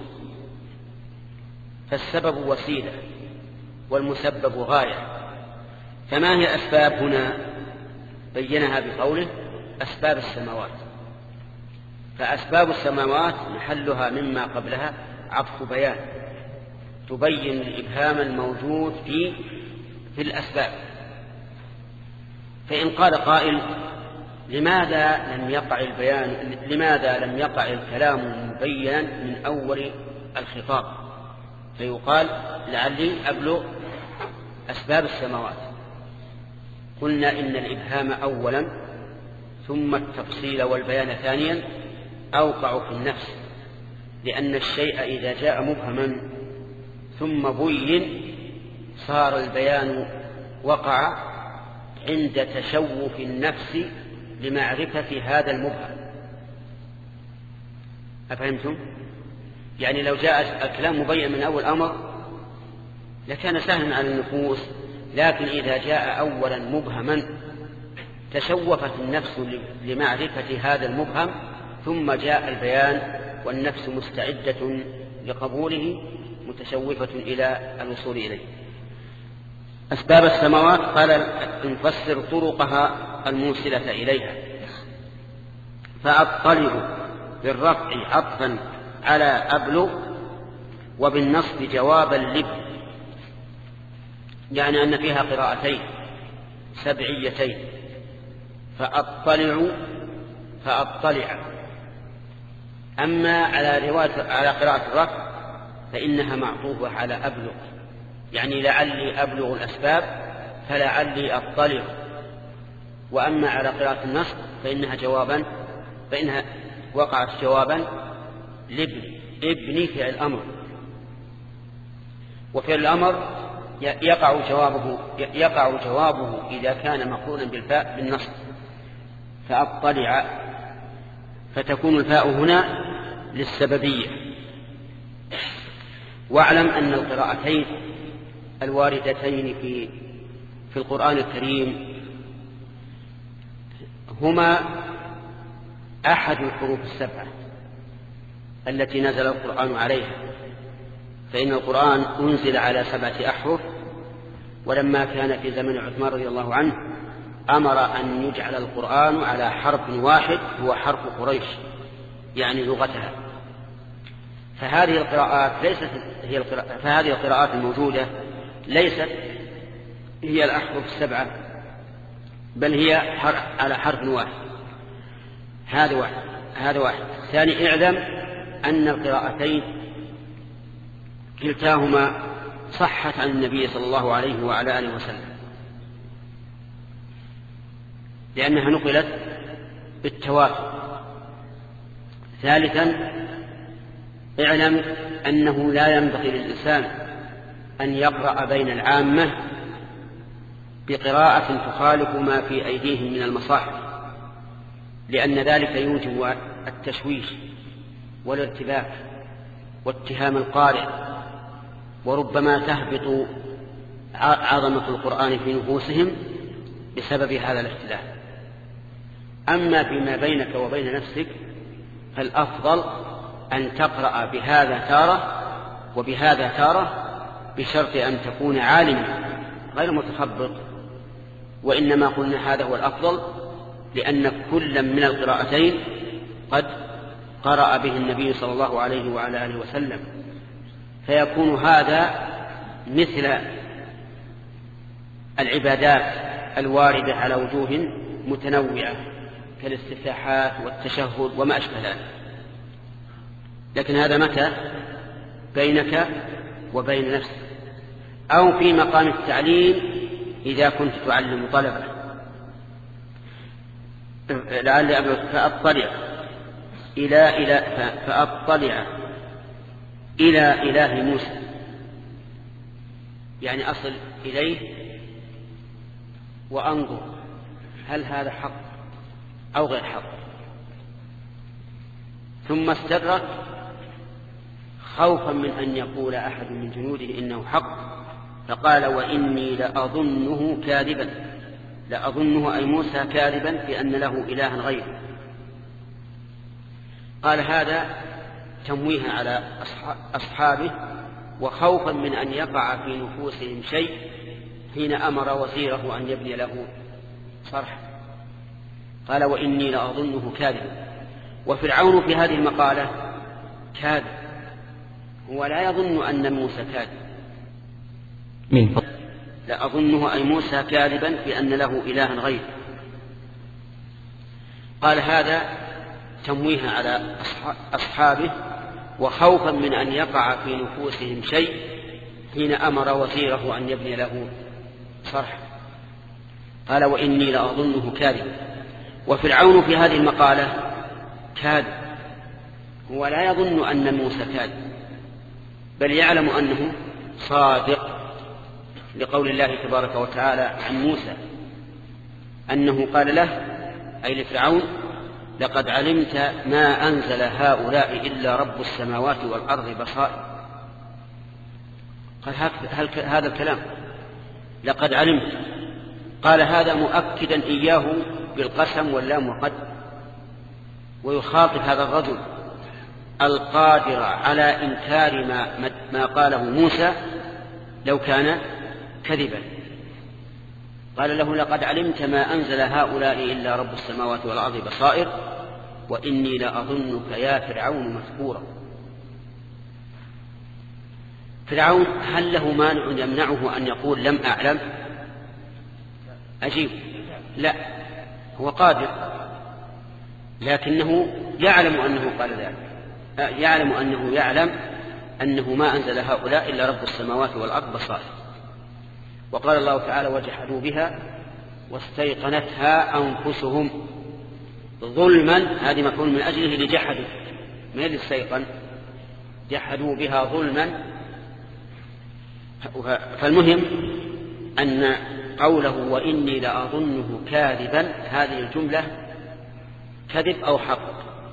فالسبب وسيلة والمسبب غاية. فما هي الأسباب هنا؟ بينها بقوله أسباب السماوات. فأسباب السماوات محلها مما قبلها عطف بيان تبين الإبهام الموجود في في الأسباب. فإن قال قائل لماذا لم يقع البيان لماذا لم يقع الكلام مبينا من أول الخطاب؟ فيقال لعلي أبلغ أسباب السماوات. قلنا إن الإبهام أولا ثم التفصيل والبيان ثانيا أوقع في النفس، لأن الشيء إذا جاء مبهما ثم بين صار البيان وقع عند تشوف النفس لمعرفة هذا المبهم. أفهمتم؟ يعني لو جاء الكلام مبين من أول أمر لكان سهلا على النفوس، لكن إذا جاء أولا مبهما تشوفت النفس لمعرفة هذا المبهم، ثم جاء البيان والنفس مستعدة لقبوله متشوفة إلى الوصول إليه. أسباب السماوات قال نفسر طرقها الموصلة إليها. فأطلع بالرفع عطفا على أبلغ، وبالنصب جوابا لب، يعني أن فيها قراءتين سبعيتين. فأطلع فأطلع. أما على رواية على قراءة الرفع فإنها معطوفة على أبلغ، يعني لعلي أبلغ الأسباب فلعلي أطلع. وأما على قراءة النصب فإنها جوابا فإنها وقعت جوابا لابن ابني فعل الأمر، وفعل الأمر يقع جوابه يقع جوابه إذا كان مقرونا بالفاء بالنصب. فأطلع فتكون الفاء هنا للسببية. واعلم أن القراءتين الواردتين في في القرآن الكريم هما أحد الحروف السبعة التي نزل القرآن عليها، فإن القرآن أنزل على سبعة أحرف، ولما كان في زمن عثمان رضي الله عنه أمر أن يجعل القرآن على حرف واحد هو حرف قريش، يعني لغتها. فهذه القراءات ليست هي القراءات فهذه القراءات الموجودة ليست هي الأحرف السبعة، بل هي حرف على حرف واحد. هذا واحد هذا واحد ثاني، اعلم أن القراءتين كلتاهما صحت عن النبي صلى الله عليه وعلى آله وسلم، لأنها نقلت بالتواتر. ثالثا اعلم أنه لا ينبغي للإنسان أن يقرأ بين العامة بقراءة تخالف ما في أيديهم من المصاحف، لأن ذلك يوجب التشويش والارتباك واتهام القارئ، وربما تهبط عظمة القرآن في نفوسهم بسبب هذا الاختلاف. أما فيما بينك وبين نفسك فالأفضل أن تقرأ بهذا تارة وبهذا تارة، بشرط أن تكون عالما غير متخبط. وإنما قلنا هذا هو الأفضل لأن كل من القراءتين قد قرأ به النبي صلى الله عليه وعلى آله وسلم، فيكون هذا مثل العبادات الواردة على وجوه متنوعة كالاستفتاحات والتشهد وما أشبه ذلك. لكن هذا متى بينك وبين نفسك، أو في مقام التعليم إذا كنت تعلم طلبة. لعل أبلغ فأطلع إلى إلى فأطلع إلى إله موسى، يعني أصل إليه وأنظر هل هذا حق أو غير حق. ثم استدرك خوفا من أن يقول أحد من جنوده إنه حق، فقال وإني لأظنه كاذبا، لأظنه أي موسى كاذبا بأن له إلها غيره. قال هذا تمويه على أصحابه وخوفا من أن يقع في نفوسهم شيء حين أمر وزيره أن يبني له صرح. قال وإني لأظنه كاذبا. وفرعون في هذه المقالة كاذب، هو لا يظن أن موسى كاذب، من لأظنه أي موسى كاذبا بأن له إلها غيره. قال هذا تمويه على أصحابه وخوفا من أن يقع في نفوسهم شيء حين أمر وزيره أن يبني له صرح. قال وإني لأظنه كاذبا. وفرعون في هذه المقالة كاذب، هو لا يظن أن موسى كاذب، بل يعلم أنه صادق، لقول الله تبارك وتعالى عن موسى أنه قال له أي لفرعون لقد علمت ما أنزل هؤلاء إلا رب السماوات والأرض بصائر. قال هذا الكلام لقد علمت، قال هذا مؤكدا إياه بالقسم واللام وقد، ويخاطب هذا الرجل القادر على إنكار ما, ما قاله موسى لو كان كذبا. قال له لقد علمت ما أنزل هؤلاء إلا رب السماوات والأرض بصائر وإني لأظنك يا فرعون مثبورا. فرعون هل له مانع يمنعه أن يقول لم أعلم؟ أجيب لا، هو قادر، لكنه يعلم أنه قال ذلك، يعلم أنه يعلم أنه ما أنزل هؤلاء إلا رب السماوات والأرض بصائر. وقال الله تعالى وجحدوا بها واستيقنتها أنفسهم ظلما، هذه مفعول من أجله لجحدوا، من الاستيقن جحدوا بها ظلما. فالمهم أن قوله وإني لأظنه كاذبا هذه الجملة كذب أو حق؟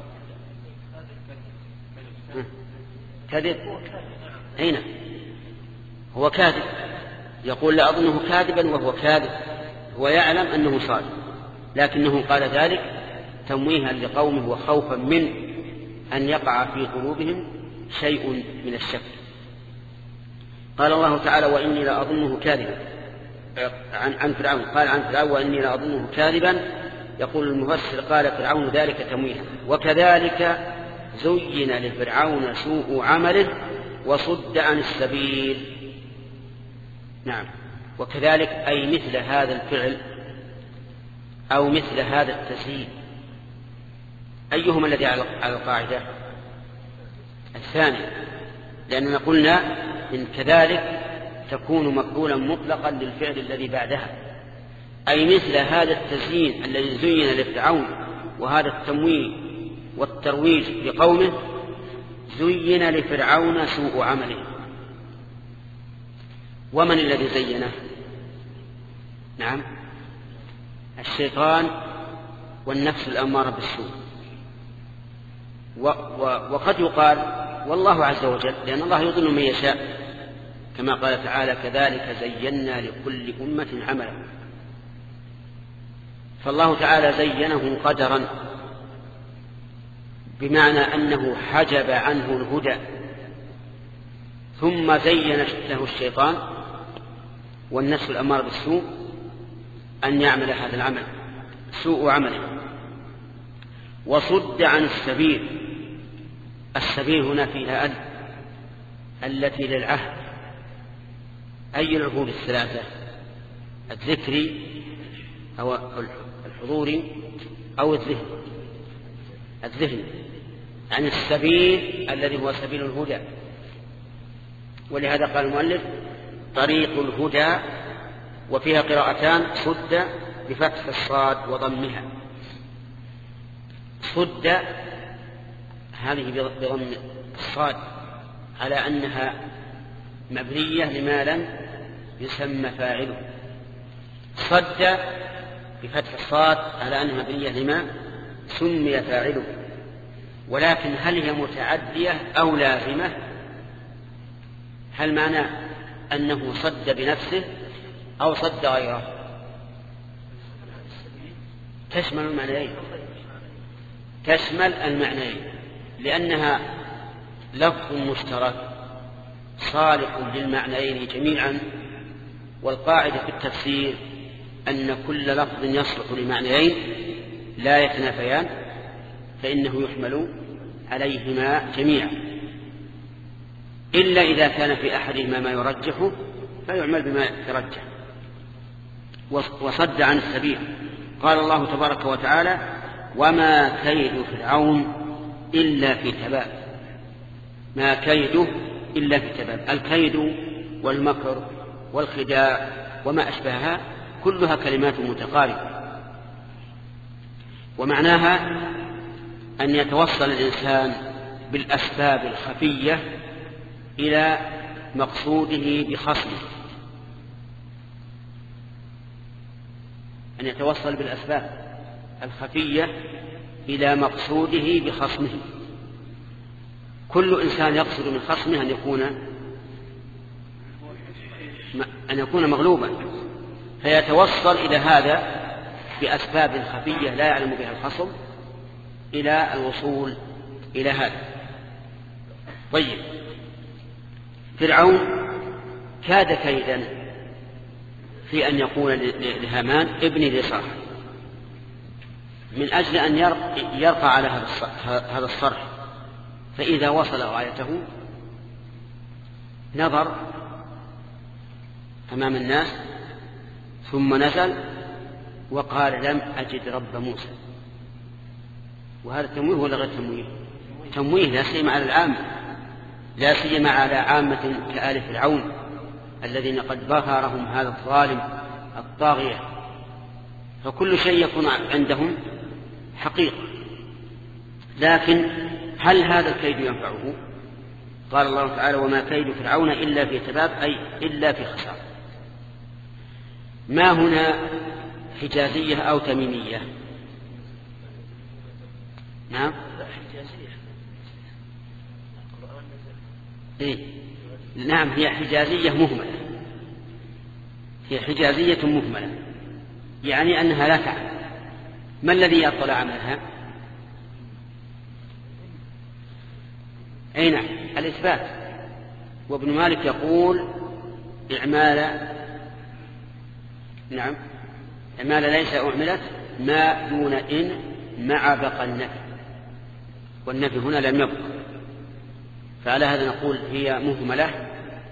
كذب. أين هو كاذب؟ يقول لأظنه كاذبا وهو كاذب، هو يعلم أنه صادق، لكنه قال ذلك تمويها لقومه وخوفا من أن يقع في قلوبهم شيء من الشك. قال الله تعالى وإني لأظنه كاذبا عن, عن فرعون، قال عن فرعون وإني لأظنه كاذبا. يقول المفسر قال فرعون ذلك تمويها. وكذلك زين لفرعون سوء عمله وصد عن السبيل. نعم، وكذلك أي مثل هذا الفعل أو مثل هذا التزيين. أيهما الذي على القاعدة؟ الثاني، لأننا قلنا إن كذلك تكون مقبولا مطلقا للفعل الذي بعدها، أي مثل هذا التزيين الذي زين لفرعون وهذا التمويه والترويج لقومه زين لفرعون سوء عمله. ومن الذي زينه؟ نعم، الشيطان والنفس الأمارة بالسوء. و و وقد يقال والله عز وجل، لأن الله يضل من يشاء، كما قال تعالى كذلك زينا لكل أمة عملا. فالله تعالى زينه قدرا، بمعنى أنه حجب عنه الهدى، ثم زين له الشيطان والنفس الأمارة بالسوء أن يعمل هذا العمل سوء عمله. وصد عن السبيل، السبيل هنا فيها أل التي للعهد. أي العهود الثلاثة؟ الذكري أو الحضوري أو الذهن؟ الذهن عن السبيل الذي هو سبيل الهدى. ولهذا قال المؤلف طريق الهدى، وفيها قراءتان صد بفتح الصاد وضمها. صد هذه بضم الصاد على أنها مبنية لما لم يسمى فاعله، صد بفتح الصاد على أنها مبنية لما سمي فاعله. ولكن هل هي متعدية أو لازمة؟ هل معنى أنه صد بنفسه أو صد غيره؟ تشمل المعنيين، تشمل المعنيين، لأنها لفظ مشترك صالح للمعنيين جميعا، والقاعدة في التفسير أن كل لفظ يصلح لمعنيين لا يتنافيان فإنه يحمل عليهما جميعا، إلا إذا كان في أحدهما ما يرجحه فيعمل بما يرجح. وصد عن السبيل. قال الله تبارك وتعالى: وما كيد فرعون إلا في تباب. ما كيده إلا في تباب. الكيد والمكر والخداع وما أشبهها كلها كلمات متقاربة، ومعناها أن يتوصل الإنسان بالأسباب الخفية إلى مقصوده بخصمه، أن يتوصل بالأسباب الخفية إلى مقصوده بخصمه. كل إنسان يقصد من خصمه أن يكون أن يكون مغلوبا، فيتوصل إلى هذا بأسباب خفية لا يعلم بها الخصم إلى الوصول إلى هذا. طيب، فرعون كاد كيدا في أن يقول لهامان: ابني لي صرح، من أجل أن يرقى على هذا الصرح. فإذا وصل غايته نظر أمام الناس ثم نزل وقال: لم أجد رب موسى. وهذا تمويه ولا غير تمويه؟ تمويه، لا سيما على العامة، لا سيما على عامة كآل فرعون الذين قد بهرهم هذا الظالم الطاغية، فكل شيء يكون عندهم حقيقة. لكن هل هذا الكيد ينفعه؟ قال الله تعالى: وما كيد فرعون إلا في تباب، أي إلا في خسارة. ما هنا حجازية أو تميمية؟ نعم، إيه؟ نعم، هي حجازية مهملة، هي حجازية مهملة، يعني أنها لا تعلم. ما الذي يطلع عملها؟ أي نعم، الإثبات. وابن مالك يقول: إعمال نعم إعمال ليس أعملت ما دون إن مع بقى النفي، والنفي هنا لم يبقى، فعلى هذا نقول هي مهملة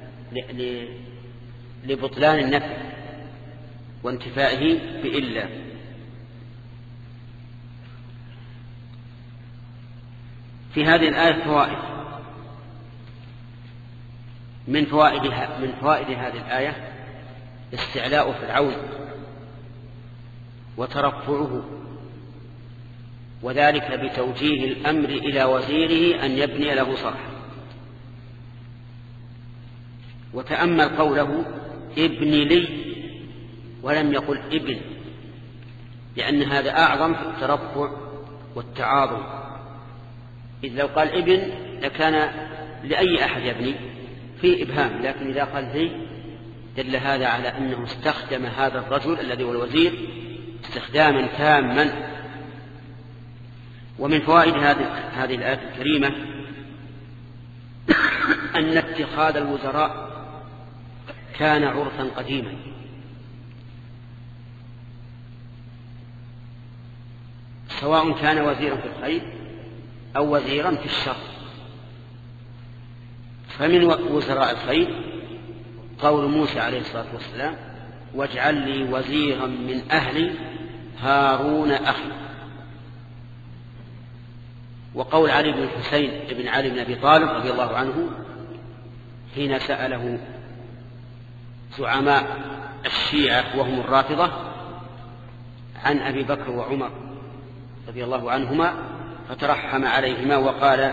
لبطلان النفي وانتفائه بإلا. في هذه الآية فوائد. من فوائدها من فوائد هذه الآية استعلاء فرعون وترفعه، وذلك بتوجيه الأمر إلى وزيره أن يبني له صرحا. وتأمل قوله: ابن لي، ولم يقل ابن، لأن هذا أعظم في الترفع والتعاظم. إذ لو قال ابن لكان لأي أحد يبني في إبهام، لكن إذا قال لي دل هذا على أنه استخدم هذا الرجل الذي هو الوزير استخداما تاما. ومن فوائد هذه الآية الكريمة أن اتخاذ الوزراء كان عرفا قديما، سواء كان وزيرا في الخير أو وزيرا في الشر. فمن وزراء الخير قول موسى عليه الصلاة والسلام: واجعل لي وزيرا من أهلي هارون أخي. وقول علي بن الحسين بن علي بن أبي طالب رضي الله عنه حين سأله زعماء الشيعة وهم الرافضة عن أبي بكر وعمر رضي الله عنهما، فترحم عليهما وقال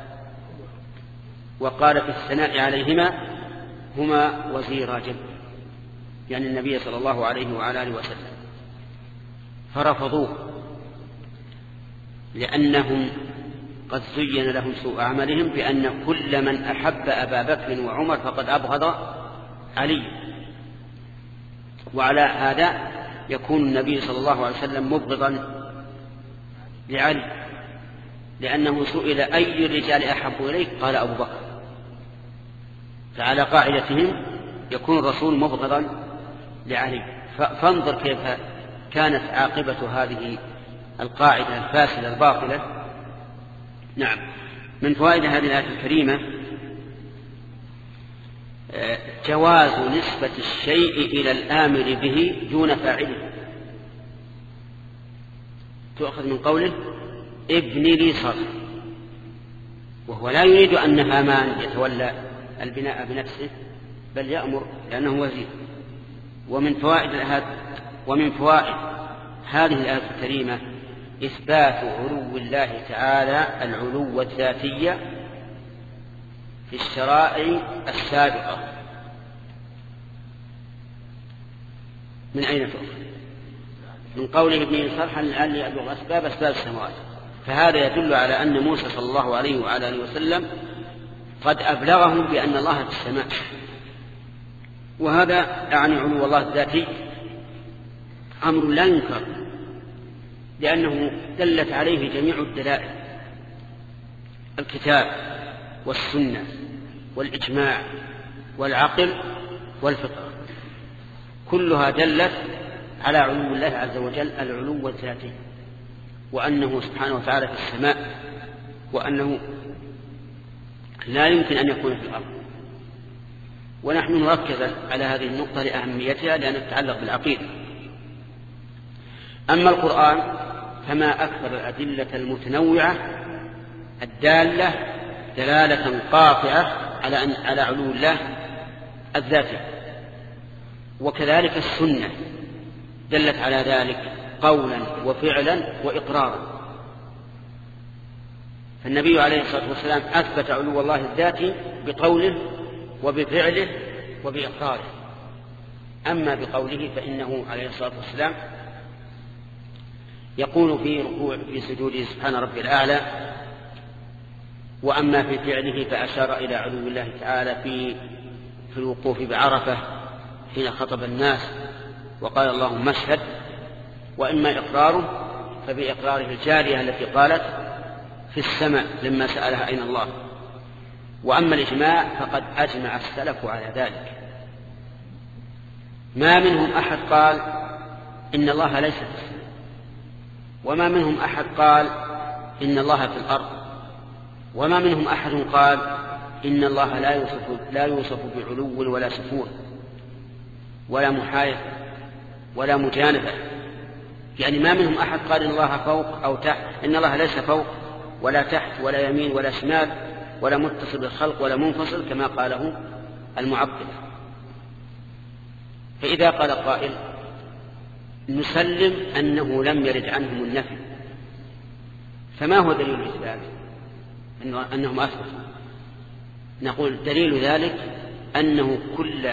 وقال في الثناء عليهما: هما وزيرا جد، يعني النبي صلى الله عليه وعلى آله وسلم. فرفضوه لأنهم قد زين لهم سوء عملهم بأن كل من أحب أبا بكر وعمر فقد أبغض علي. وعلى هذا يكون النبي صلى الله عليه وسلم مبغضا لعلي، لأنه سئل أي الرجال أحب إليك قال أبو بكر، فعلى قاعدتهم يكون الرسول مبغضا لعلي. فانظر كيف كانت عاقبة هذه القاعدة الفاسدة الباطلة. نعم، من فوائد هذه الآية الكريمة جواز نسبة الشيء إلى الآمر به دون فاعله. تؤخذ من قوله ابن لي صرح، وهو لا يريد أن هامان يتولى البناء بنفسه، بل يأمر لأنه وزير. ومن فوائد ومن فوائد هذه الآية الكريمة إثبات علو الله تعالى العلو الذاتي في الشرائع السابقة. من أين تؤخذ؟ من قوله ابن صرحا لعلي أبلغ أسباب أسباب السماوات، فهذا يدل على أن موسى صلى الله عليه وعلى آله وسلم قد أبلغهم بأن الله في السماء، وهذا يعني علو الله الذاتي أمر لا ينكر، لأنه دلت عليه جميع الدلائل، الكتاب والسنة والإجماع والعقل والفطرة، كلها دلت على علو الله عز وجل العلو الذاتي، وأنه سبحانه وتعالى في السماء، وأنه لا يمكن أن يكون في الأرض. ونحن نركز على هذه النقطة لأهميتها لأنها تتعلق بالعقيدة. أما القرآن فما أكثر الأدلة المتنوعة الدالة دلالة قاطعة على أن على علو الله الذاتي، وكذلك السنة دلت على ذلك قولا وفعلا وإقرارا. فالنبي عليه الصلاة والسلام أثبت علو الله الذاتي بقوله وبفعله وبإقراره. أما بقوله فإنه عليه الصلاة والسلام يقول في ركوع في سجوده سبحان ربي الأعلى. وأما في فعله فأشار إلى علو الله تعالى في في الوقوف بعرفة حين خطب الناس وقال اللهم اشهد. وإما إقراره فبإقراره الجارية التي قالت في السماء لما سألها أين الله. وأما الإجماع فقد أجمع السلف على ذلك، ما منهم أحد قال إن الله ليس في السماء، وما منهم أحد قال إن الله في الأرض، وما منهم أحد قال إن الله لا يوصف, لا يوصف بعلو ولا سفور ولا محاية ولا مجانبة. يعني ما منهم أحد قال إن الله فوق أو تحت، إن الله ليس فوق ولا تحت ولا يمين ولا شمال ولا متصل بالخلق ولا منفصل كما قاله المعطلة. فإذا قال قائل نسلم أنه لم يرد عنهم النفي، فما هو دليل الإثبات أنهم أثبتوا؟ نقول دليل ذلك أنه كل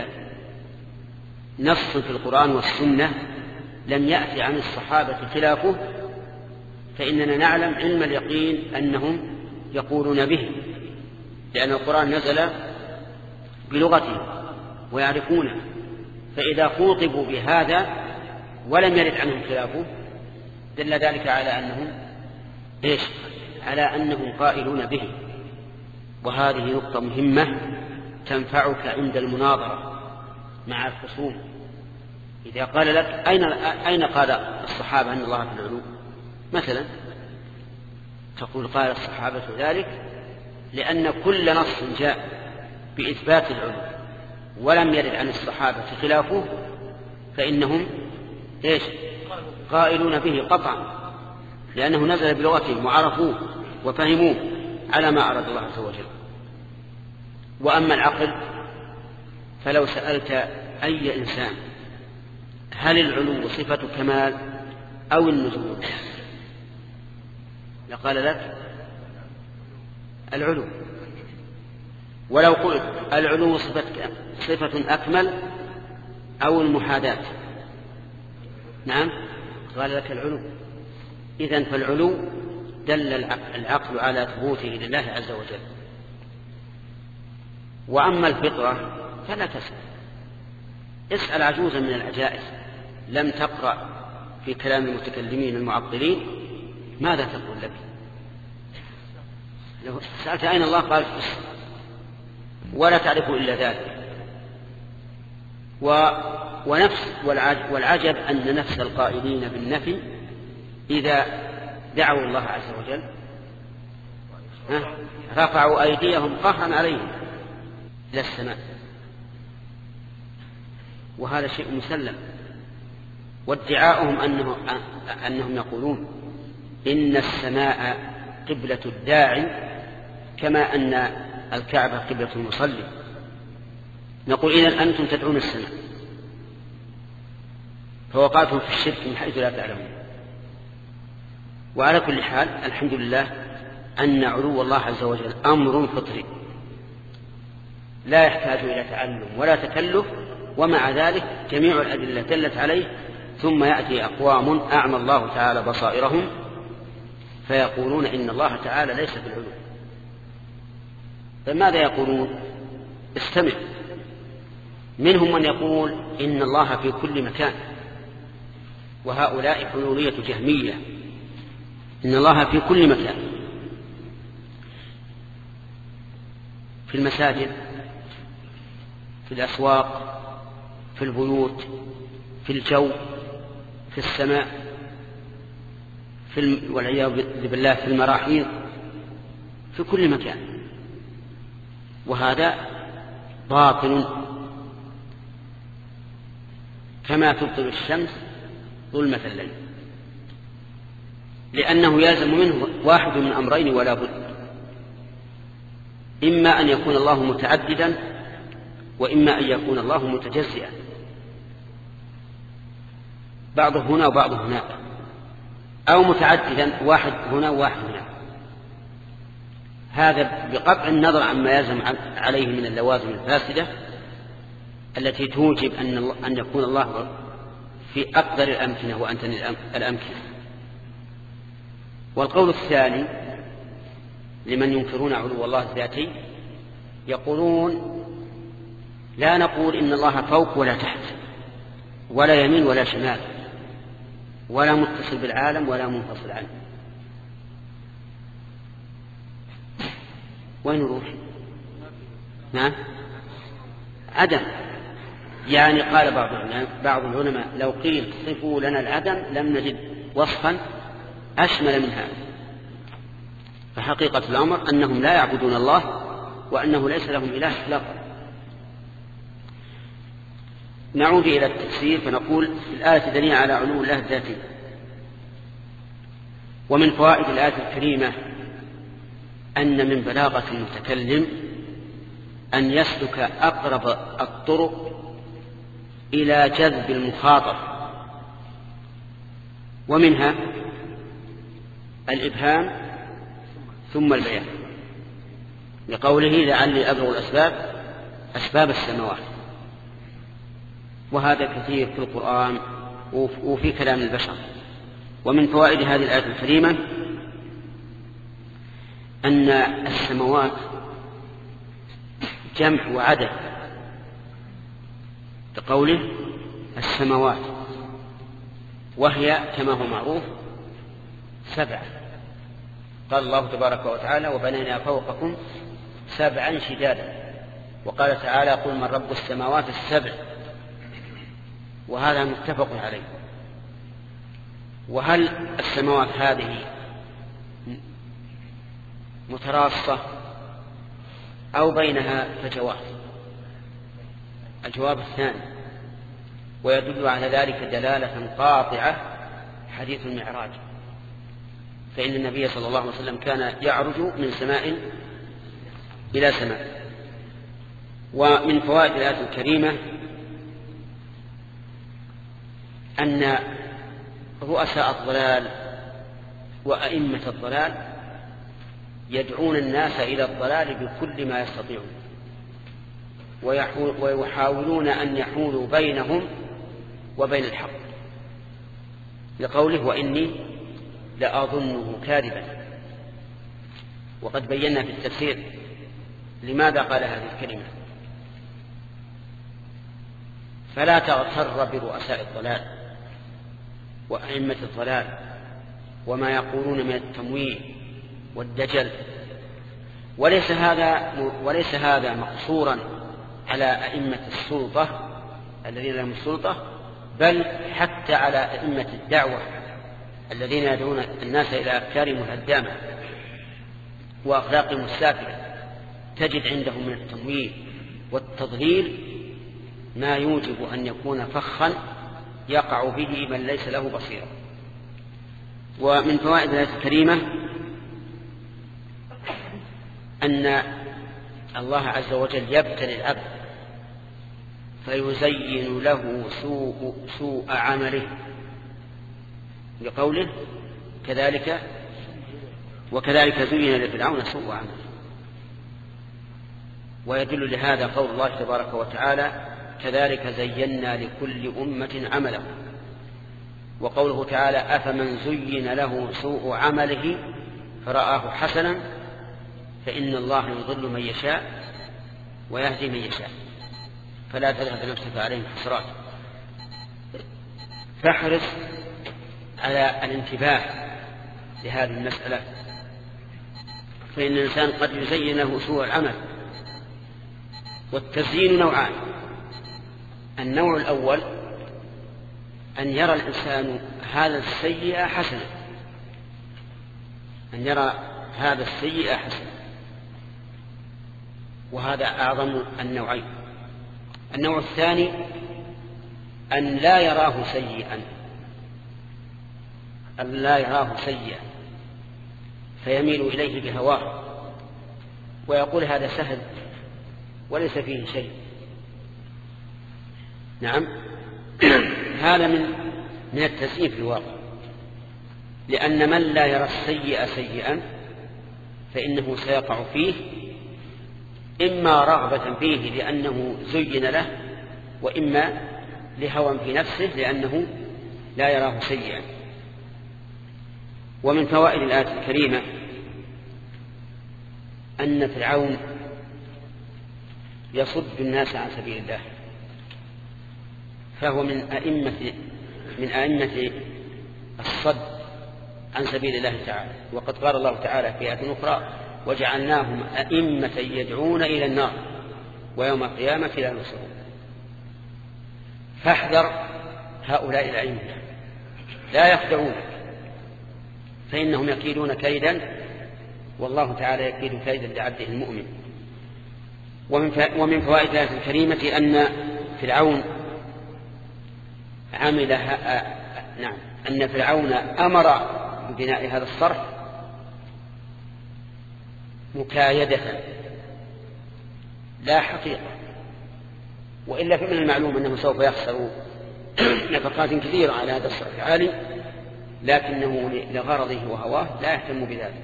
نص في القرآن والسنة لم يأتي عن الصحابة خلافه، فإننا نعلم علم اليقين أنهم يقولون به، لأن القرآن نزل بلغته ويعرفونه. فإذا خوطبوا بهذا ولم يرد عنهم خلافه دل ذلك على أنهم إيش؟ على أنهم قائلون به. وهذه نقطة مهمة تنفعك عند المناظرة مع الخصوم. إذا قال لك أين أين قال الصحابة أن الله في العلو مثلا، تقول قال الصحابة ذلك لأن كل نص جاء بإثبات العلو ولم يرد عن الصحابة خلافه فإنهم إيش؟ قائلون به قطعا، لأنه نزل بلغتهم وعرفوه وفهموه على ما أراد الله عز وجل. وأما العقل فلو سألت أي إنسان هل العلو صفة كمال أو النزول لقال لك العلو. ولو قلت العلو صفة, صفة أكمل أو المحاذاة نعم قال لك العلو. إذن فالعلو دل العقل على ثبوته لله عز وجل. وأما الفطرة فلا تسأل. اسأل عجوزا من العجائز لم تقرأ في كلام المتكلمين المعطلين ماذا تقول لك؟ لو سألت أين الله قال في السماء ولا تعرف إلا ذلك. و... ونفس والعجب, والعجب أن نفس القائلين بالنفي إذا دعوا الله عز وجل رفعوا أيديهم قهرا عليهم إلى السماء، وهذا شيء مسلم. وادعاؤهم أنه أنهم يقولون إن السماء قبلة الداعي كما أن الكعبة قبلة المصلي. نقول إذن أنتم تدعون السماء، فوقعتم في الشرك من حيث لا تعلمون. وعلى كل حال الحمد لله أن علو الله عز وجل أمر فطري لا يحتاج إلى تعلم ولا تكلف، ومع ذلك جميع الأدلة دلت عليه. ثم يأتي أقوام أعمى الله تعالى بصائرهم فيقولون إن الله تعالى ليس في العلو. فماذا يقولون؟ استمع. منهم من يقول إن الله في كل مكان، وهؤلاء حلولية جهمية، إن الله في كل مكان، في المساجد، في الأسواق، في البيوت، في الجو، في السماء، في الم... والعياذ بالله في المراحيض، في كل مكان. وهذا باطل كما تبطل الشمس ظلمة الليل، لأنه يلزم منه واحد من أمرين ولا بد: إما أن يكون الله متعددا، وإما أن يكون الله متجزئا، بعضه هنا وبعضه هناك، أو متعددا واحد هنا وواحد هناك. هذا بقطع النظر عما يلزم عليه من اللوازم الفاسدة التي توجب أن, أن يكون الله في أقدر الأمكنة وأنتن الأمكنة. والقول الثاني لمن ينكرون علو الله الذاتي يقولون لا نقول إن الله فوق ولا تحت ولا يمين ولا شمال ولا متصل بالعالم ولا منفصل عنه. وين نروح؟ نعم عدم. يعني قال بعض بعض العلماء لو قيل صفوا لنا العدم لم نجد وصفا أشمل من هذا. فحقيقة الأمر أنهم لا يعبدون الله وأنه ليس لهم إله إطلاقا. نعود إلى التفسير فنقول الآية دليل على علو الله الذاتي. ومن فوائد الآية الكريمة أن من بلاغة المتكلم أن يسلك أقرب الطرق إلى جذب المخاطب، ومنها الإبهام ثم البيان، لقوله لعلي أبلغ الأسباب أسباب السماوات. وهذا كثير في القرآن وفي كلام البشر. ومن فوائد هذه الآية الكريمة أن السماوات جمع وعدد، لقوله السماوات، وهي كما هو معروف سبع. قال الله تبارك وتعالى وبنينا فوقكم سبعا شدادا. وقال تعالى قل من رب السماوات السبع، وهذا متفق عليه. وهل السماوات هذه متراصة أو بينها فجوات؟ الجواب الثاني، ويدل على ذلك دلالة قاطعة حديث المعراج، فإن النبي صلى الله عليه وسلم كان يعرج من سماء إلى سماء. ومن فوائد الآية الكريمة أن رؤساء الضلال وأئمة الضلال يدعون الناس إلى الضلال بكل ما يستطيعون، ويحاولون أن يحولوا بينهم وبين الحق، لقوله وإني لأظنه كاذبا. وقد بينا في التفسير لماذا قال هذه الكلمة. فلا تغتر برؤساء الضلال وأئمة الضلال وما يقولون من التمويه والدجل، وليس هذا وليس هذا مقصورا على أئمة السلطة الذين لهم السلطة، بل حتى على أئمة الدعوة الذين يدعون الناس إلى أفكارهم الهدامة وأخلاقهم السافلة، تجد عندهم من التمويه والتضليل ما يوجب أن يكون فخا يقع به من ليس له بصيرة. ومن فوائد الآية الكريمة أن الله عز وجل يبتلي العبد فيزين له سوء, سوء عمله لقوله كذلك وكذلك زين لفرعون سوء عمله. ويدل لهذا قول الله تبارك وتعالى كذلك زينا لكل أمة عمله، وقوله تعالى أفمن زين له سوء عمله فرآه حسنا فإن الله يضل من يشاء ويهدي من يشاء فلا تذهب نفسك عليهم حسرات. فاحرص على الانتباه لهذه المسألة، فإن الإنسان قد يزين له سوء العمل. والتزيين نوعان: النوع الأول أن يرى الإنسان هذا السيئة حسنا، أن يرى هذا السيئة حسنا، وهذا أعظم النوعين. النوع الثاني أن لا يراه سيئا، أن لا يراه سيئا فيميل إليه بهواه ويقول هذا سهل وليس فيه شيء. نعم، هذا من من التزيين في الواقع، لأن من لا يرى السيئ سيئا فإنه سيقع فيه، إما رغبة فيه لأنه زين له، وإما لهوى في نفسه لأنه لا يراه سيئا. ومن فوائد الآية الكريمة أن فرعون يصد الناس عن سبيل الله، فهو من أئمة من أئمة الصد عن سبيل الله تعالى. وقد قال الله تعالى في آية أخرى وجعلناهم أئمة يدعون إلى النار ويوم القيامة لا ينصرون. فاحذر هؤلاء الأئمة لا يخدعونك، فإنهم يكيدون كيدا والله تعالى يكيد كيدا لعبده المؤمن. ومن فوائد الآية الكريمة أن فرعون عمل نعم أن فرعون أمر ببناء هذا الصرح مكايدة لا حقيقة، وإلا فمن المعلوم أنه سوف يخسر نفقات كثيرة على هذا الصرح العالي، لكنه لغرضه وهواه لا يهتم بذلك.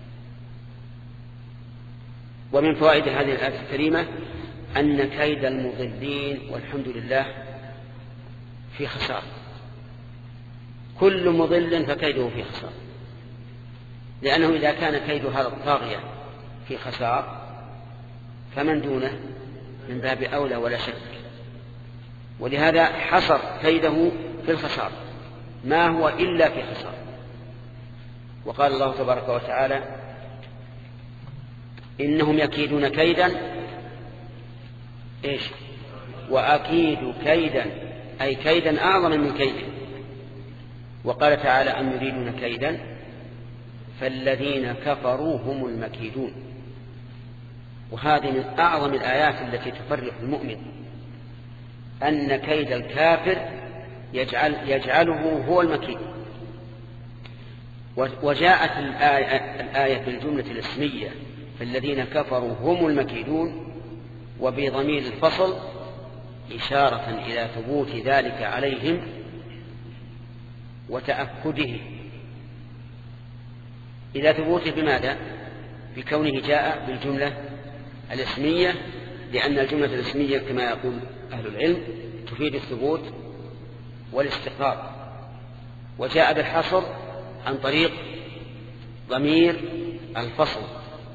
ومن فوائد هذه الآية الكريمة أن كيد المضلين والحمد لله في خسارة، كل مضل فكيده في خسارة، لأنه إذا كان كيد هذا الطاغية في خسارة فمن دونه من باب أولى ولا شك. ولهذا حصر كيده في الخسارة، ما هو إلا في خسارة. وقال الله تبارك وتعالى إنهم يكيدون كيدا إيش وأكيد كيدا، أي كيدا أعظم من كيده. وقال تعالى أم يريدون كيدا فالذين كفروا هم المكيدون. وهذه من أعظم الآيات التي تفرح المؤمن، أن كيد الكافر يجعل يجعله هو المكيد. وجاءت الآية, الآية بالجملة الاسمية فالذين كفروا هم المكيدون وبضمير الفصل إشارة إلى ثبوت ذلك عليهم وتأكده. إلى ثبوته بماذا؟ بكونه جاء بالجملة الاسمية، لأن الجملة الاسمية كما يقول أهل العلم تفيد الثبوت والاستقرار. وجاء بالحصر عن طريق ضمير الفصل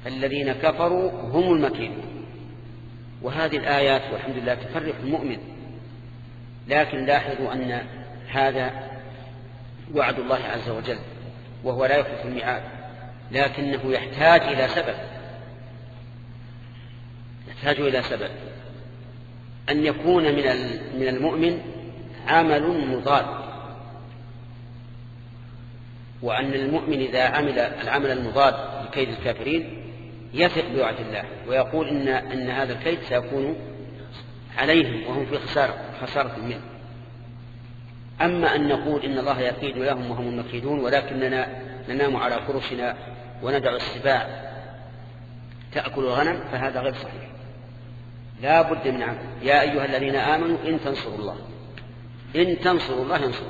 الذين كفروا هم المكيدون. وهذه الآيات والحمد لله تفرح المؤمن، لكن لاحظوا أن هذا وعد الله عز وجل وهو لا يخلف الميعاد، لكنه يحتاج إلى سبب، يحتاج إلى سبب أن يكون من المؤمن عمل مضاد، وأن المؤمن إذا عمل العمل المضاد لكيد الكافرين يثق بوعد الله ويقول إن, إن هذا الكيد سيكون عليهم وهم في خسارة, خسارة منه. أما أن نقول إن الله يكيد لهم وهم المكيدون ولكننا ننام على فرشنا وندع السباع تأكل الغنم فهذا غير صحيح، لا بد من عمل. يا أيها الذين آمنوا إن تنصروا الله إن تنصروا الله ينصر.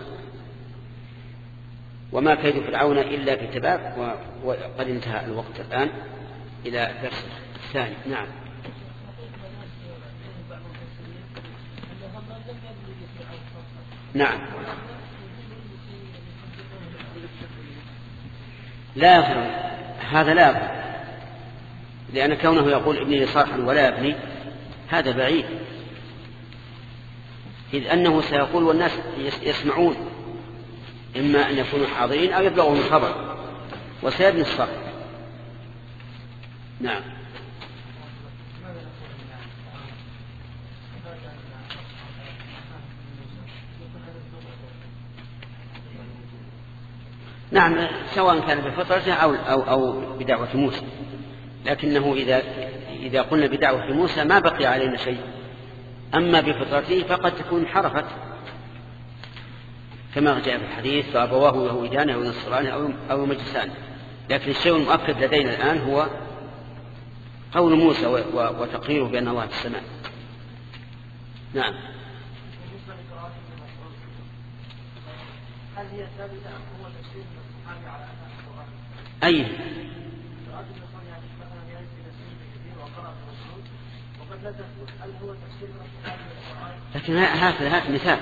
وما كيد فرعون إلا في تباب. وقد انتهى الوقت الآن إلى الدرس الثاني. نعم. نعم لا يفعل هذا، لا يفعل، لأن كونه يقول ابني لي صرحا ولا ابني هذا بعيد، إذ أنه سيقول والناس يسمعون، إما أن يكونوا حاضرين أو يبلغهم الخبر وسيبني الصرح. نعم. نعم سواء كان بفطرته أو, أو, أو بدعوة موسى، لكنه إذا, إذا قلنا بدعوة موسى ما بقي علينا شيء، أما بفطرته فقد تكون حرفت كما جاء في الحديث فأبواه يهودانه أو ينصرانه أو مجسانه. لكن الشيء المؤكد لدينا الآن هو قول موسى وتقريره بأن الله في السماء. نعم. هل هي ثابتة أم هو تفسير من الصحابة على أنها القرآن؟ أي هل هو تفسير من الصحابة للقرآن؟ لكن هذا هذا مثال.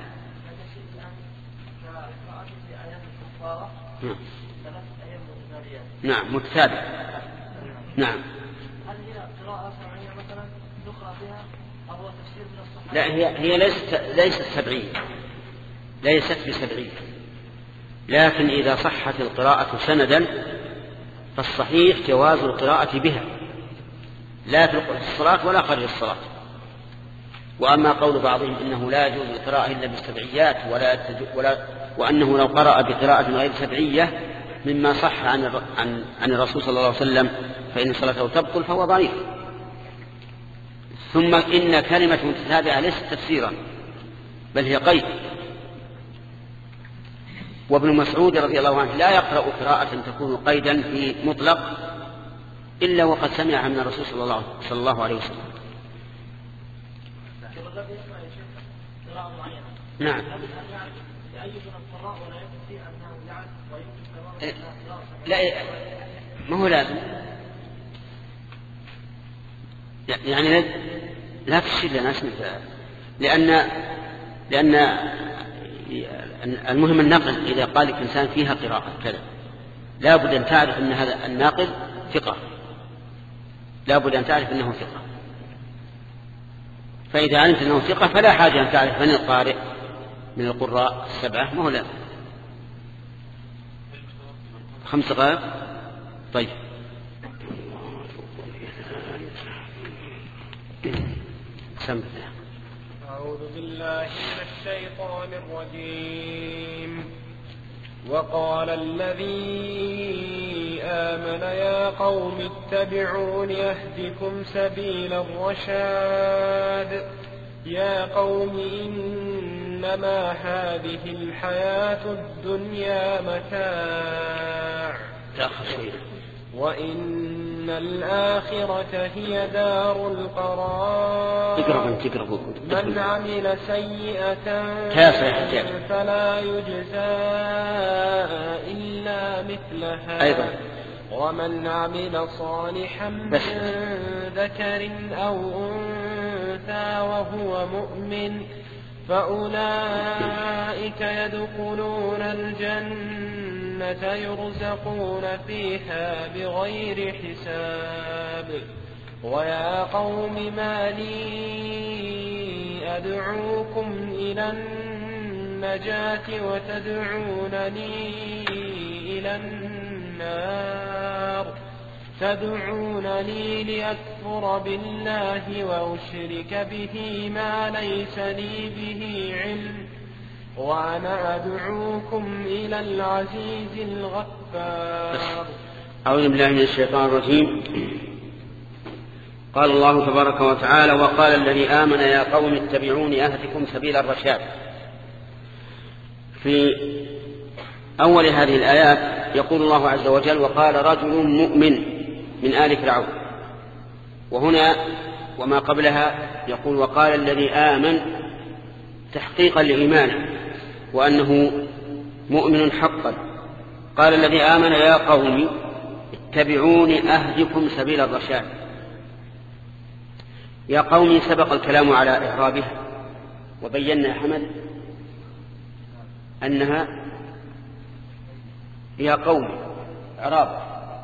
كقراءة في آيات الكفارة ثلاثة أيام متتاليات. نعم متتابعة. نعم. هل هي قراءة سمعية مثلا نقرأ بها أو هو تفسير من الصحابة؟ لا هي هي ليست ليست سبعية، ليست بسبعية، لكن إذا صحت القراءة سندا فالصحيح جواز القراءة بها لا في الصلاة ولا خارج الصلاة. وأما قول بعضهم إنه لا يجوز القراءة إلا بالسبعيات ولا ولا وأنه لو قرأ بقراءة غير سبعية مما صح عن عن عن الرسول صلى الله عليه وسلم فإن صلاته تبطل فهو ضعيف. ثم إن كلمة متتابعة ليست تفسيرا بل هي قيد. وابن مسعود رضي الله عنه لا يقرأ قراءة تكون قيدا في مطلق إلا وقد سمعها من الرسول صلى الله, صلى الله عليه وسلم. نعم. لا ما هو لازم، يعني لا تشير لنا اسم، لأن لأن المهم النقل. إذا قال لك إنسان فيها قراءة كذا لا بد أن تعرف أن هذا الناقل ثقة، لا بد أن تعرف أنه ثقة. فإذا علمت أنه ثقة فلا حاجة أن تعرف من القارئ من القراء السبعة، ما هو لا خمس دقائق. طيب سم. أعوذ بالله من الشيطان الرجيم. وقال الذي آمن يا قوم اتبعون يهدكم سبيل الرشاد. يا قوم إنما هذه الحياة الدنيا متاع وإن الآخرة هي دار القرار. من عمل سيئة فلا يجزى إلا مثلها أيضا. ومن عمل صالحا من ذكر أو أنثى وهو مؤمن فأولئك يدخلون الجنة جنة يرزقون فيها بغير حساب ويا قوم ما لي أدعوكم إلى النجاة وتدعونني إلى النار تدعونني لأكفر بالله وأشرك به ما ليس لي به علم وأنا أدعوكم إلى العزيز الغفار. أعوذ بالله من الشيطان الرجيم. قال الله تبارك وتعالى: وقال الذي آمن يا قوم اتبعوني أهدكم سبيل الرشاد. في أول هذه الآيات يقول الله عز وجل: وقال رجل مؤمن من آل فرعون. وهنا وما قبلها يقول: وقال الذي آمن تحقيقا لإيمانه وأنه مؤمن حقا. قال الذي آمن يا قوم اتبعوني أهدكم سبيل الرشاد. يا قوم سبق الكلام على إعرابها وبينا حمد أنها يا قوم إعراب.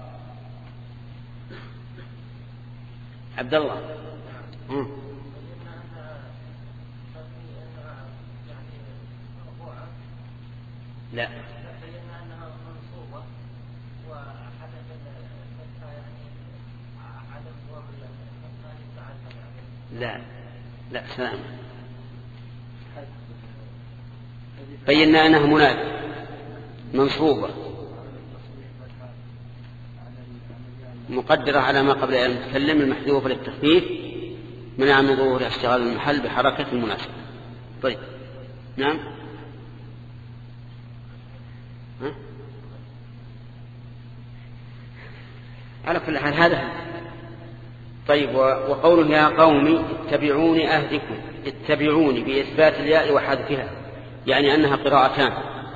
عبد الله م. لا لا لا سلام. بينا أنها منادى منصوبة مقدرة على ما قبل المتكلم المحذوف للتخفيف منع من ظهور اشتغال المحل بحركة المناسبة. طيب نعم. ها؟ على كل حال هذا. طيب وقوله يا قوم اتبعوني أهدكم، اتبعوني بإثبات الياء وحذفها، يعني أنها قراءتان،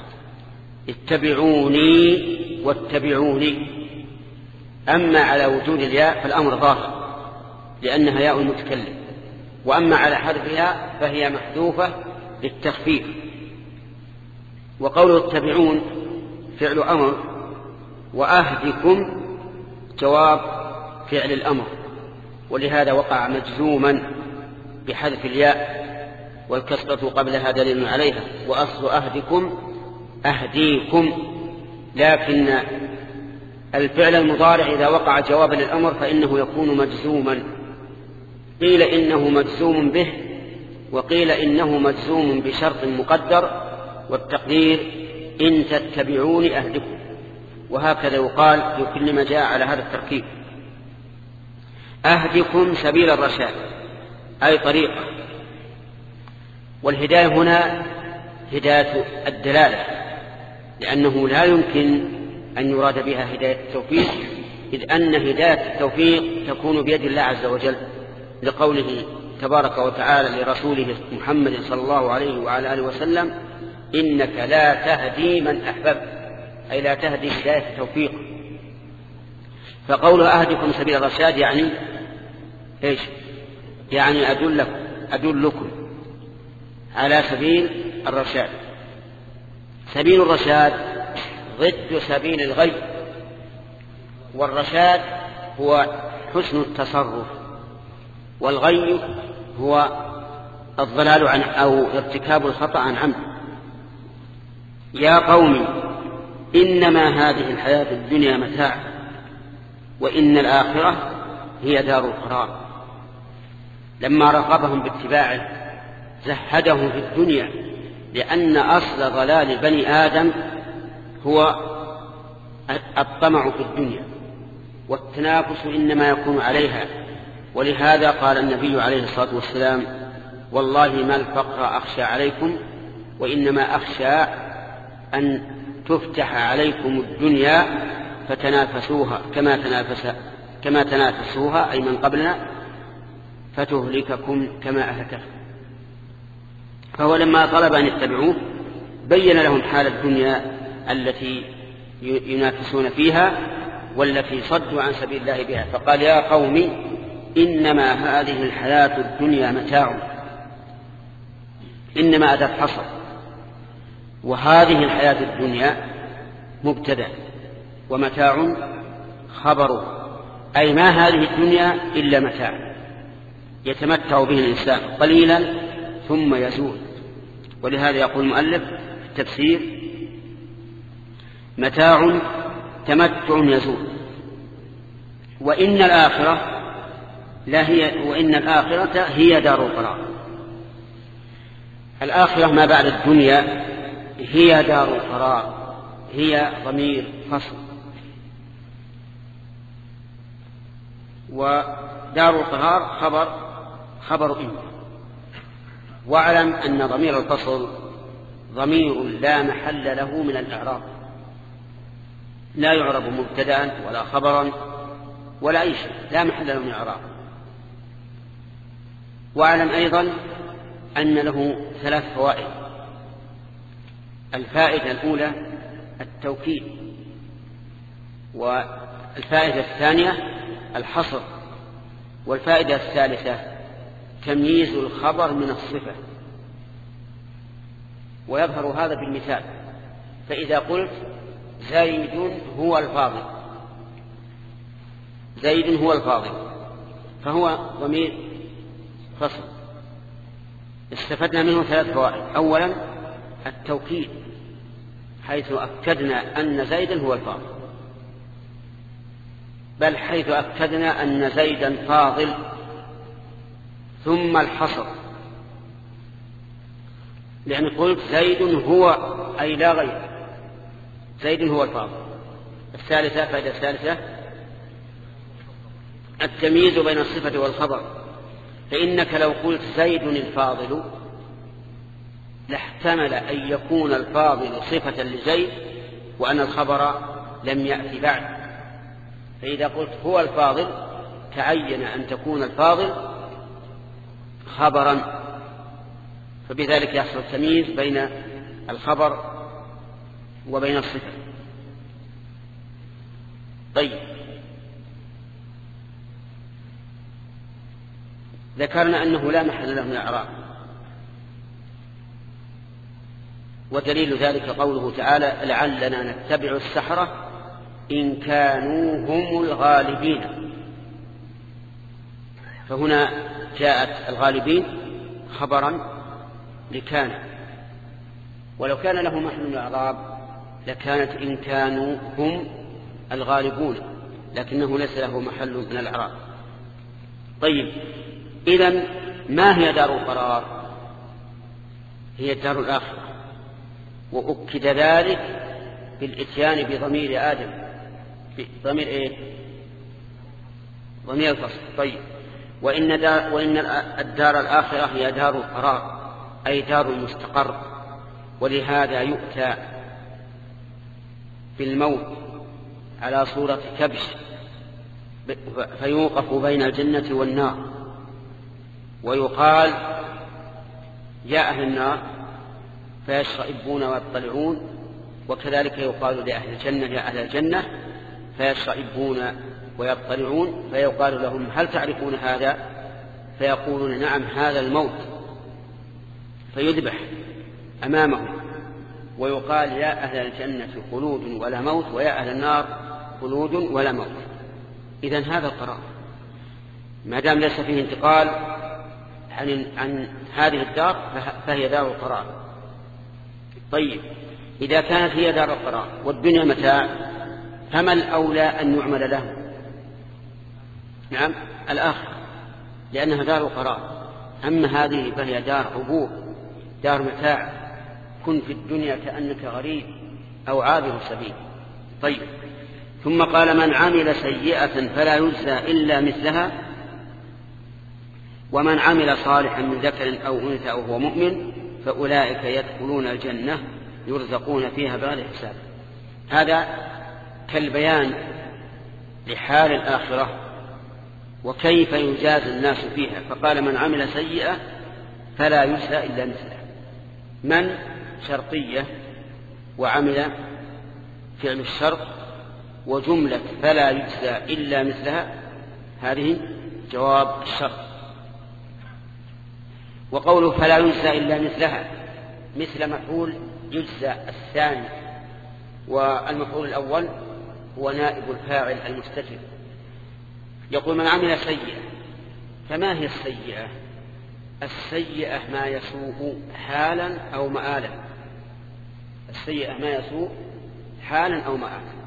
اتبعوني واتبعوني. أما على وجود الياء فالأمر ظاهر لأنها ياء المتكلم، وأما على حذفها فهي محذوفة للتخفيف. وقوله اتبعون فعل أمر، وأهدكم جواب فعل الأمر، ولهذا وقع مجزوما بحذف الياء والكسرة قبلها دليل عليها. وأصل أهدكم أهديكم، لكن الفعل المضارع إذا وقع جوابا للأمر فإنه يكون مجزوما. قيل إنه مجزوم به، وقيل إنه مجزوم بشرط مقدر، والتقدير إن تتبعوني أهدكم. وهكذا يقال في كل ما جاء على هذا التركيب: أهدكم سبيل الرشاد، أي طريقة. والهداية هنا هداية الدلالة، لأنه لا يمكن أن يراد بها هداية التوفيق، إذ أن هداية التوفيق تكون بيد الله عز وجل، لقوله تبارك وتعالى لرسوله محمد صلى الله عليه وعلى آله وسلم: إنك لا تهدي من أحببت، أي لا تهدي هداية التوفيق. فقول أهدكم سبيل الرشاد يعني إيش؟ يعني أدلكم أدلكم على سبيل الرشاد. سبيل الرشاد ضد سبيل الغي، والرشاد هو حسن التصرف، والغي هو الضلال عن أو ارتكاب الخطأ عن عمد. يا قوم إنما هذه الحياة الدنيا متاع وإن الآخرة هي دار القرار. لما رغبهم باتباعه زهدهم في الدنيا، لأن أصل ضلال بني آدم هو الطمع في الدنيا، والتنافس إنما يكون عليها. ولهذا قال النبي عليه الصلاة والسلام: والله ما الفقر أخشى عليكم، وإنما أخشى أن تفتح عليكم الدنيا فتنافسوها كما تنافس كما تنافسوها أي من قبلنا، فتهلككم كما أهلكتهم. فهو لما طلب أن يتبعوه بين لهم حال الدنيا التي ينافسون فيها والتي صدوا عن سبيل الله بها، فقال: يا قوم إنما هذه الحياة الدنيا متاع. إنما أداة حصر، وهذه الحياة الدنيا مبتدأ ومتاع خبره، أي ما هذه الدنيا إلا متاع يتمتع به الإنسان قليلا ثم يزول. ولهذا يقول المؤلف في التفسير متاع تمتع يزول، وإن الآخرة لا هي وإن الآخرة هي دار القرار. الآخرة ما بعد الدنيا هي دار القرار، هي ضمير فصل، ودار القرار خبر خبر إن. واعلم أن ضمير الفصل ضمير لا محل له من الإعراب، لا يعرب مبتدأ ولا خبرا ولا أي شيء، لا محل له من الإعراب. واعلم أيضا أن له ثلاث فوائد. الفائدة الأولى التوكيد، والفائدة الثانية الحصر، والفائدة الثالثة تمييز الخبر من الصفة. ويظهر هذا بالمثال، فإذا قلت زيد هو الفاضل، زيد هو الفاضل فهو ضمير فصل، استفدنا منه ثلاث فوائد. أولا التوكيد، حيث أكدنا أن زيدا هو الفاضل، بل حيث أكدنا أن زيدا فاضل. ثم الحصر، لأن قلت زيد هو أي لا غير، زيد هو الفاضل. الثالثة فائدة الثالثة التمييز بين الصفة والخبر، فإنك لو قلت زيد الفاضل لاحتمل أن يكون الفاضل صفة لزيد وأن الخبر لم يأتي بعد. فإذا قلت هو الفاضل تعين أن تكون الفاضل خبرا، فبذلك يحصل التمييز بين الخبر وبين الصفة. طيب، ذكرنا أنه لا محل له من الإعراب، ودليل ذلك قوله تعالى لعلنا نتبع السحرة إن كانوا هم الغالبين. فهنا جاءت الغالبين خبرا لكان، ولو كان له محل من الإعراب لكانت إن كانوا هم الغالبون، لكنه ليس له محل من الإعراب. طيب، إذن ما هي دار القرار؟ هي الدار الآخرة، وأكد ذلك بالإتيان بضمير آدم، ضمير إيه؟ ضمير الفصل. طيب، وإن, دار وإن الدار الآخرة هي دار القرار، أي دار المستقر. ولهذا يؤتى بالموت على صورة كبش فيوقف بين الجنة والنار، ويقال يا أهل النار فيشرئبون ويطلعون، وكذلك يقال لأهل الجنة يا أهل الجنة فيشرئبون ويطلعون، فيقال لهم هل تعرفون هذا؟ فيقولون نعم هذا الموت، فيذبح أمامهم ويقال يا أهل الجنة خلود ولا موت، ويا أهل النار خلود ولا موت. إذن هذا القرار ما دام ليس فيه انتقال عن, عن هذه الدار فهي دار القرار. طيب، إذا كانت هي دار القرار والدنيا متاع فما الأولى أن يعمل له؟ نعم الآخرة، لأنها دار القرار. أما هذه فهي دار عبور، دار متاع، كن في الدنيا كأنك غريب أو عابر سبيل. طيب، ثم قال من عمل سيئة فلا يجزى إلا مثلها ومن عمل صالحا من ذكر أو أنثى وهو مؤمن فأولئك يدخلون الجنة يرزقون فيها بغير حساب. هذا كالبيان لحال الآخرة وكيف يجازى الناس فيها. فقال من عمل سيئة فلا يجزى إلا مثلها، من شرطية وعمل فعل الشرط، وجملة فلا يجزى إلا مثلها هذه جواب الشرط. وقوله فلا يجزى إلا مثلها مثل مفعول يجزى الثاني، والمفعول الأول هو نائب الفاعل المستتر. يقول من عمل سيئة. فما هي السيئة؟ السيئة ما يسوء حالا أو مآلا. السيئة ما يسوء حالا أو مآلا.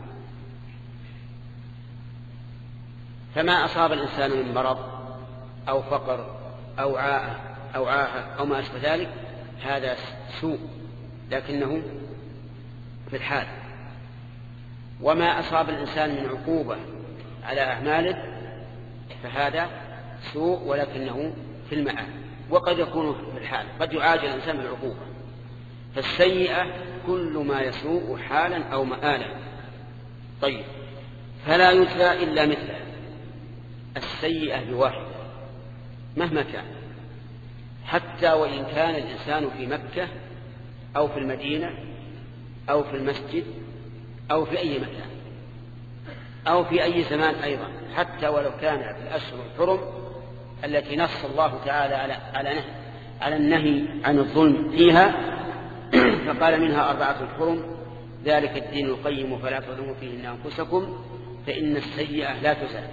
فما أصاب الإنسان من مرض أو فقر أو عاهة أو عاهة أو ما أشبه ذلك هذا سوء لكنه في الحال. وما أصاب الإنسان من عقوبة على أعماله فهذا سوء ولكنه في المآل، وقد يكون في الحال، قد يعاجل الإنسان بالعقوبة. فالسيئة كل ما يسوء حالا أو مآلا. طيب، فلا يجزى إلا مثله. السيئة بواحدة مهما كان، حتى وإن كان الإنسان في مكة أو في المدينة أو في المسجد أو في أي مكان أو في أي زمان أيضا، حتى ولو كان في الأشهر الحرم التي نص الله تعالى على على نهي على النهي عن الظلم فيها فقال منها أربعة حرم ذلك الدين القيم فلا تظلموا فيهن أنفسكم. فإن السيئة لا تزال،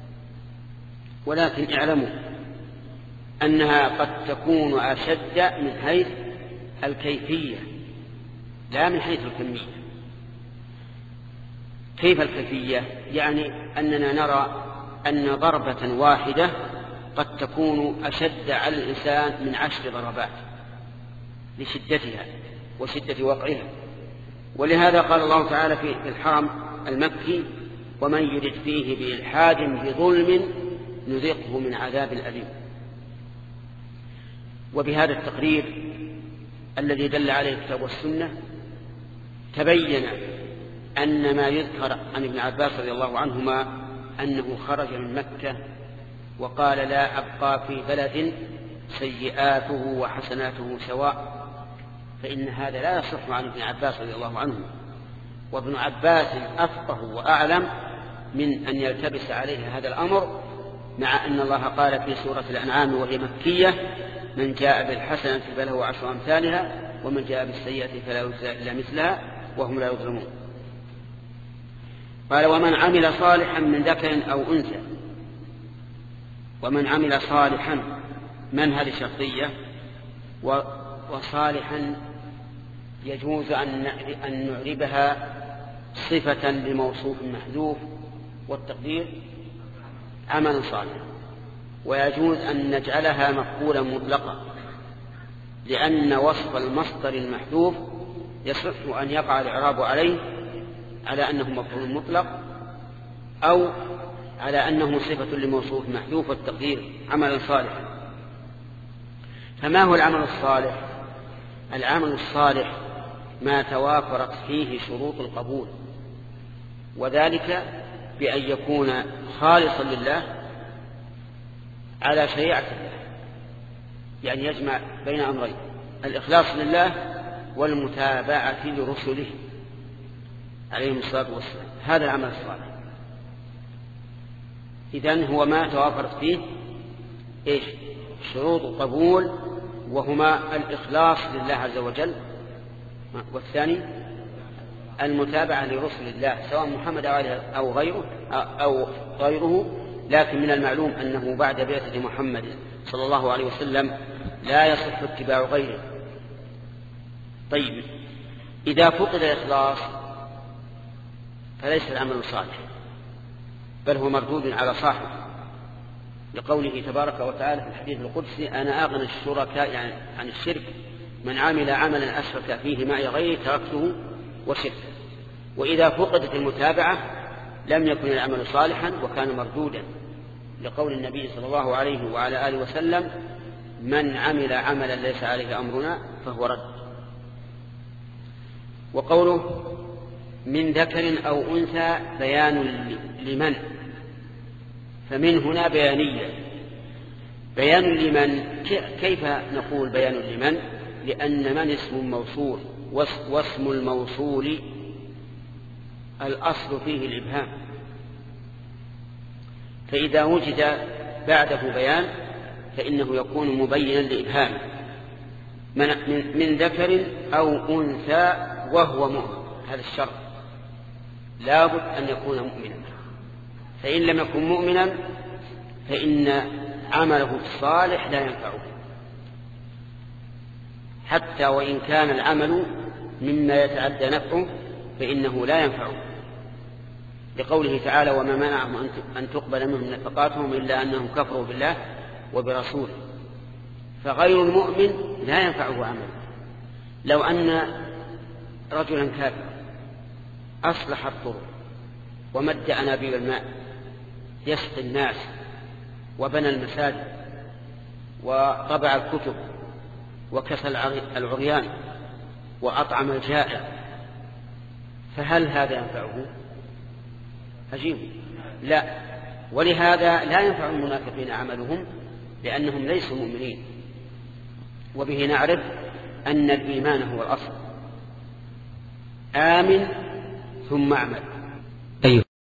ولكن اعلموا أنها قد تكون أشد من حيث الكيفية لا من حيث الكمية. كيف الكيفية؟ يعني أننا نرى أن ضربة واحدة قد تكون أشد على الإنسان من عشر ضربات لشدتها وشدة وقعها. ولهذا قال الله تعالى في الحرم المكي ومن يرد فيه بإلحاد بظلم نذقه من عذاب أليم. وبهذا التقرير الذي دل عليه الكتاب والسنة تبين أن ما يذكر عن ابن عباس رضي الله عنهما أنه خرج من مكة وقال لا أبقى في بلد سيئاته وحسناته سواء، فإن هذا لا يصح عن ابن عباس رضي الله عنه. وابن عباس أفقه وأعلم من أن يلتبس عليه هذا الأمر، مع أن الله قال في سورة الأنعام وهي مكية من جاء بالحسنة فله عشر أمثالها ومن جاء بالسيئة فلا يجزى إلا مثلها وهم لا يظلمون. قال ومن عمل صالحا من ذكر أو أنثى. ومن عمل صالحا من هذه شرطية، وصالحا يجوز أن نعربها صفة لموصوف محذوف والتقدير عمل صالح، ويجوز أن نجعلها مفعولا مطلقا لأن وصف المصدر المحذوف يصح أن يقع الإعراب عليه على أنه مفعول مطلق أو على أنه صفة لموصوف محذوف والتقدير عملا صالحا. فما هو العمل الصالح؟ العمل الصالح ما توافرت فيه شروط القبول، وذلك بأن يكون خالصا لله على شريعة الله، يعني يجمع بين أمرين الإخلاص لله والمتابعة لرسله عليهم الصلاة والسلام. هذا العمل الصالح. إذن هو ما توافرت فيه إيش؟ شروط القبول، وهما الإخلاص لله عز وجل، والثاني المتابعة لرسل الله سواء محمد أو غيره أو غيره. لكن من المعلوم أنه بعد بعثة محمد صلى الله عليه وسلم لا يصح اتباع غيره. طيب، إذا فقد الإخلاص فليس العمل صالح، بل هو مردود على صاحبه، لقوله تبارك وتعالى في الحديث القدسي أنا أغنى الشركاء يعني عن الشرك من عمل عملا أشرك فيه معي غيري تركته وشركه. وإذا فقدت المتابعة لم يكن العمل صالحا وكان مردودا، لقول النبي صلى الله عليه وعلى آله وسلم من عمل عملا ليس عليه أمرنا فهو رد. وقوله من ذكر أو أنثى بيان لمن، فمن هنا بيانية. بيان لمن، كيف نقول بيان لمن؟ لأن من اسم موصول، واسم الموصول الأصل فيه الإبهام، فإذا وجد بعده بيان فإنه يكون مبينا لإبهامه. من, من ذكر أو أنثى وهو مؤمن، هذا الشرط. لابد أن يكون مؤمنا، فإن لم يكن مؤمنا فإن عمله الصالح لا ينفعه، حتى وإن كان العمل مما يتعدى نفعه فإنه لا ينفعه، لقوله تعالى: وما منعهم أن تقبل منهم نفقاتهم إلا أنهم كفروا بالله وبرسوله. فغير المؤمن لا ينفعه عمله. لو أن رجلا كافرا أصلح الطرق ومد أنابيب الماء يسقي الناس وبنى المساجد وطبع الكتب وكسى العريان وأطعم الجائع، فهل هذا ينفعه؟ عجيب، لا. ولهذا لا ينفع المنافقين عملهم لأنهم ليسوا مؤمنين. وبه نعرف أن الإيمان هو الأصل، آمن ثم اعمل.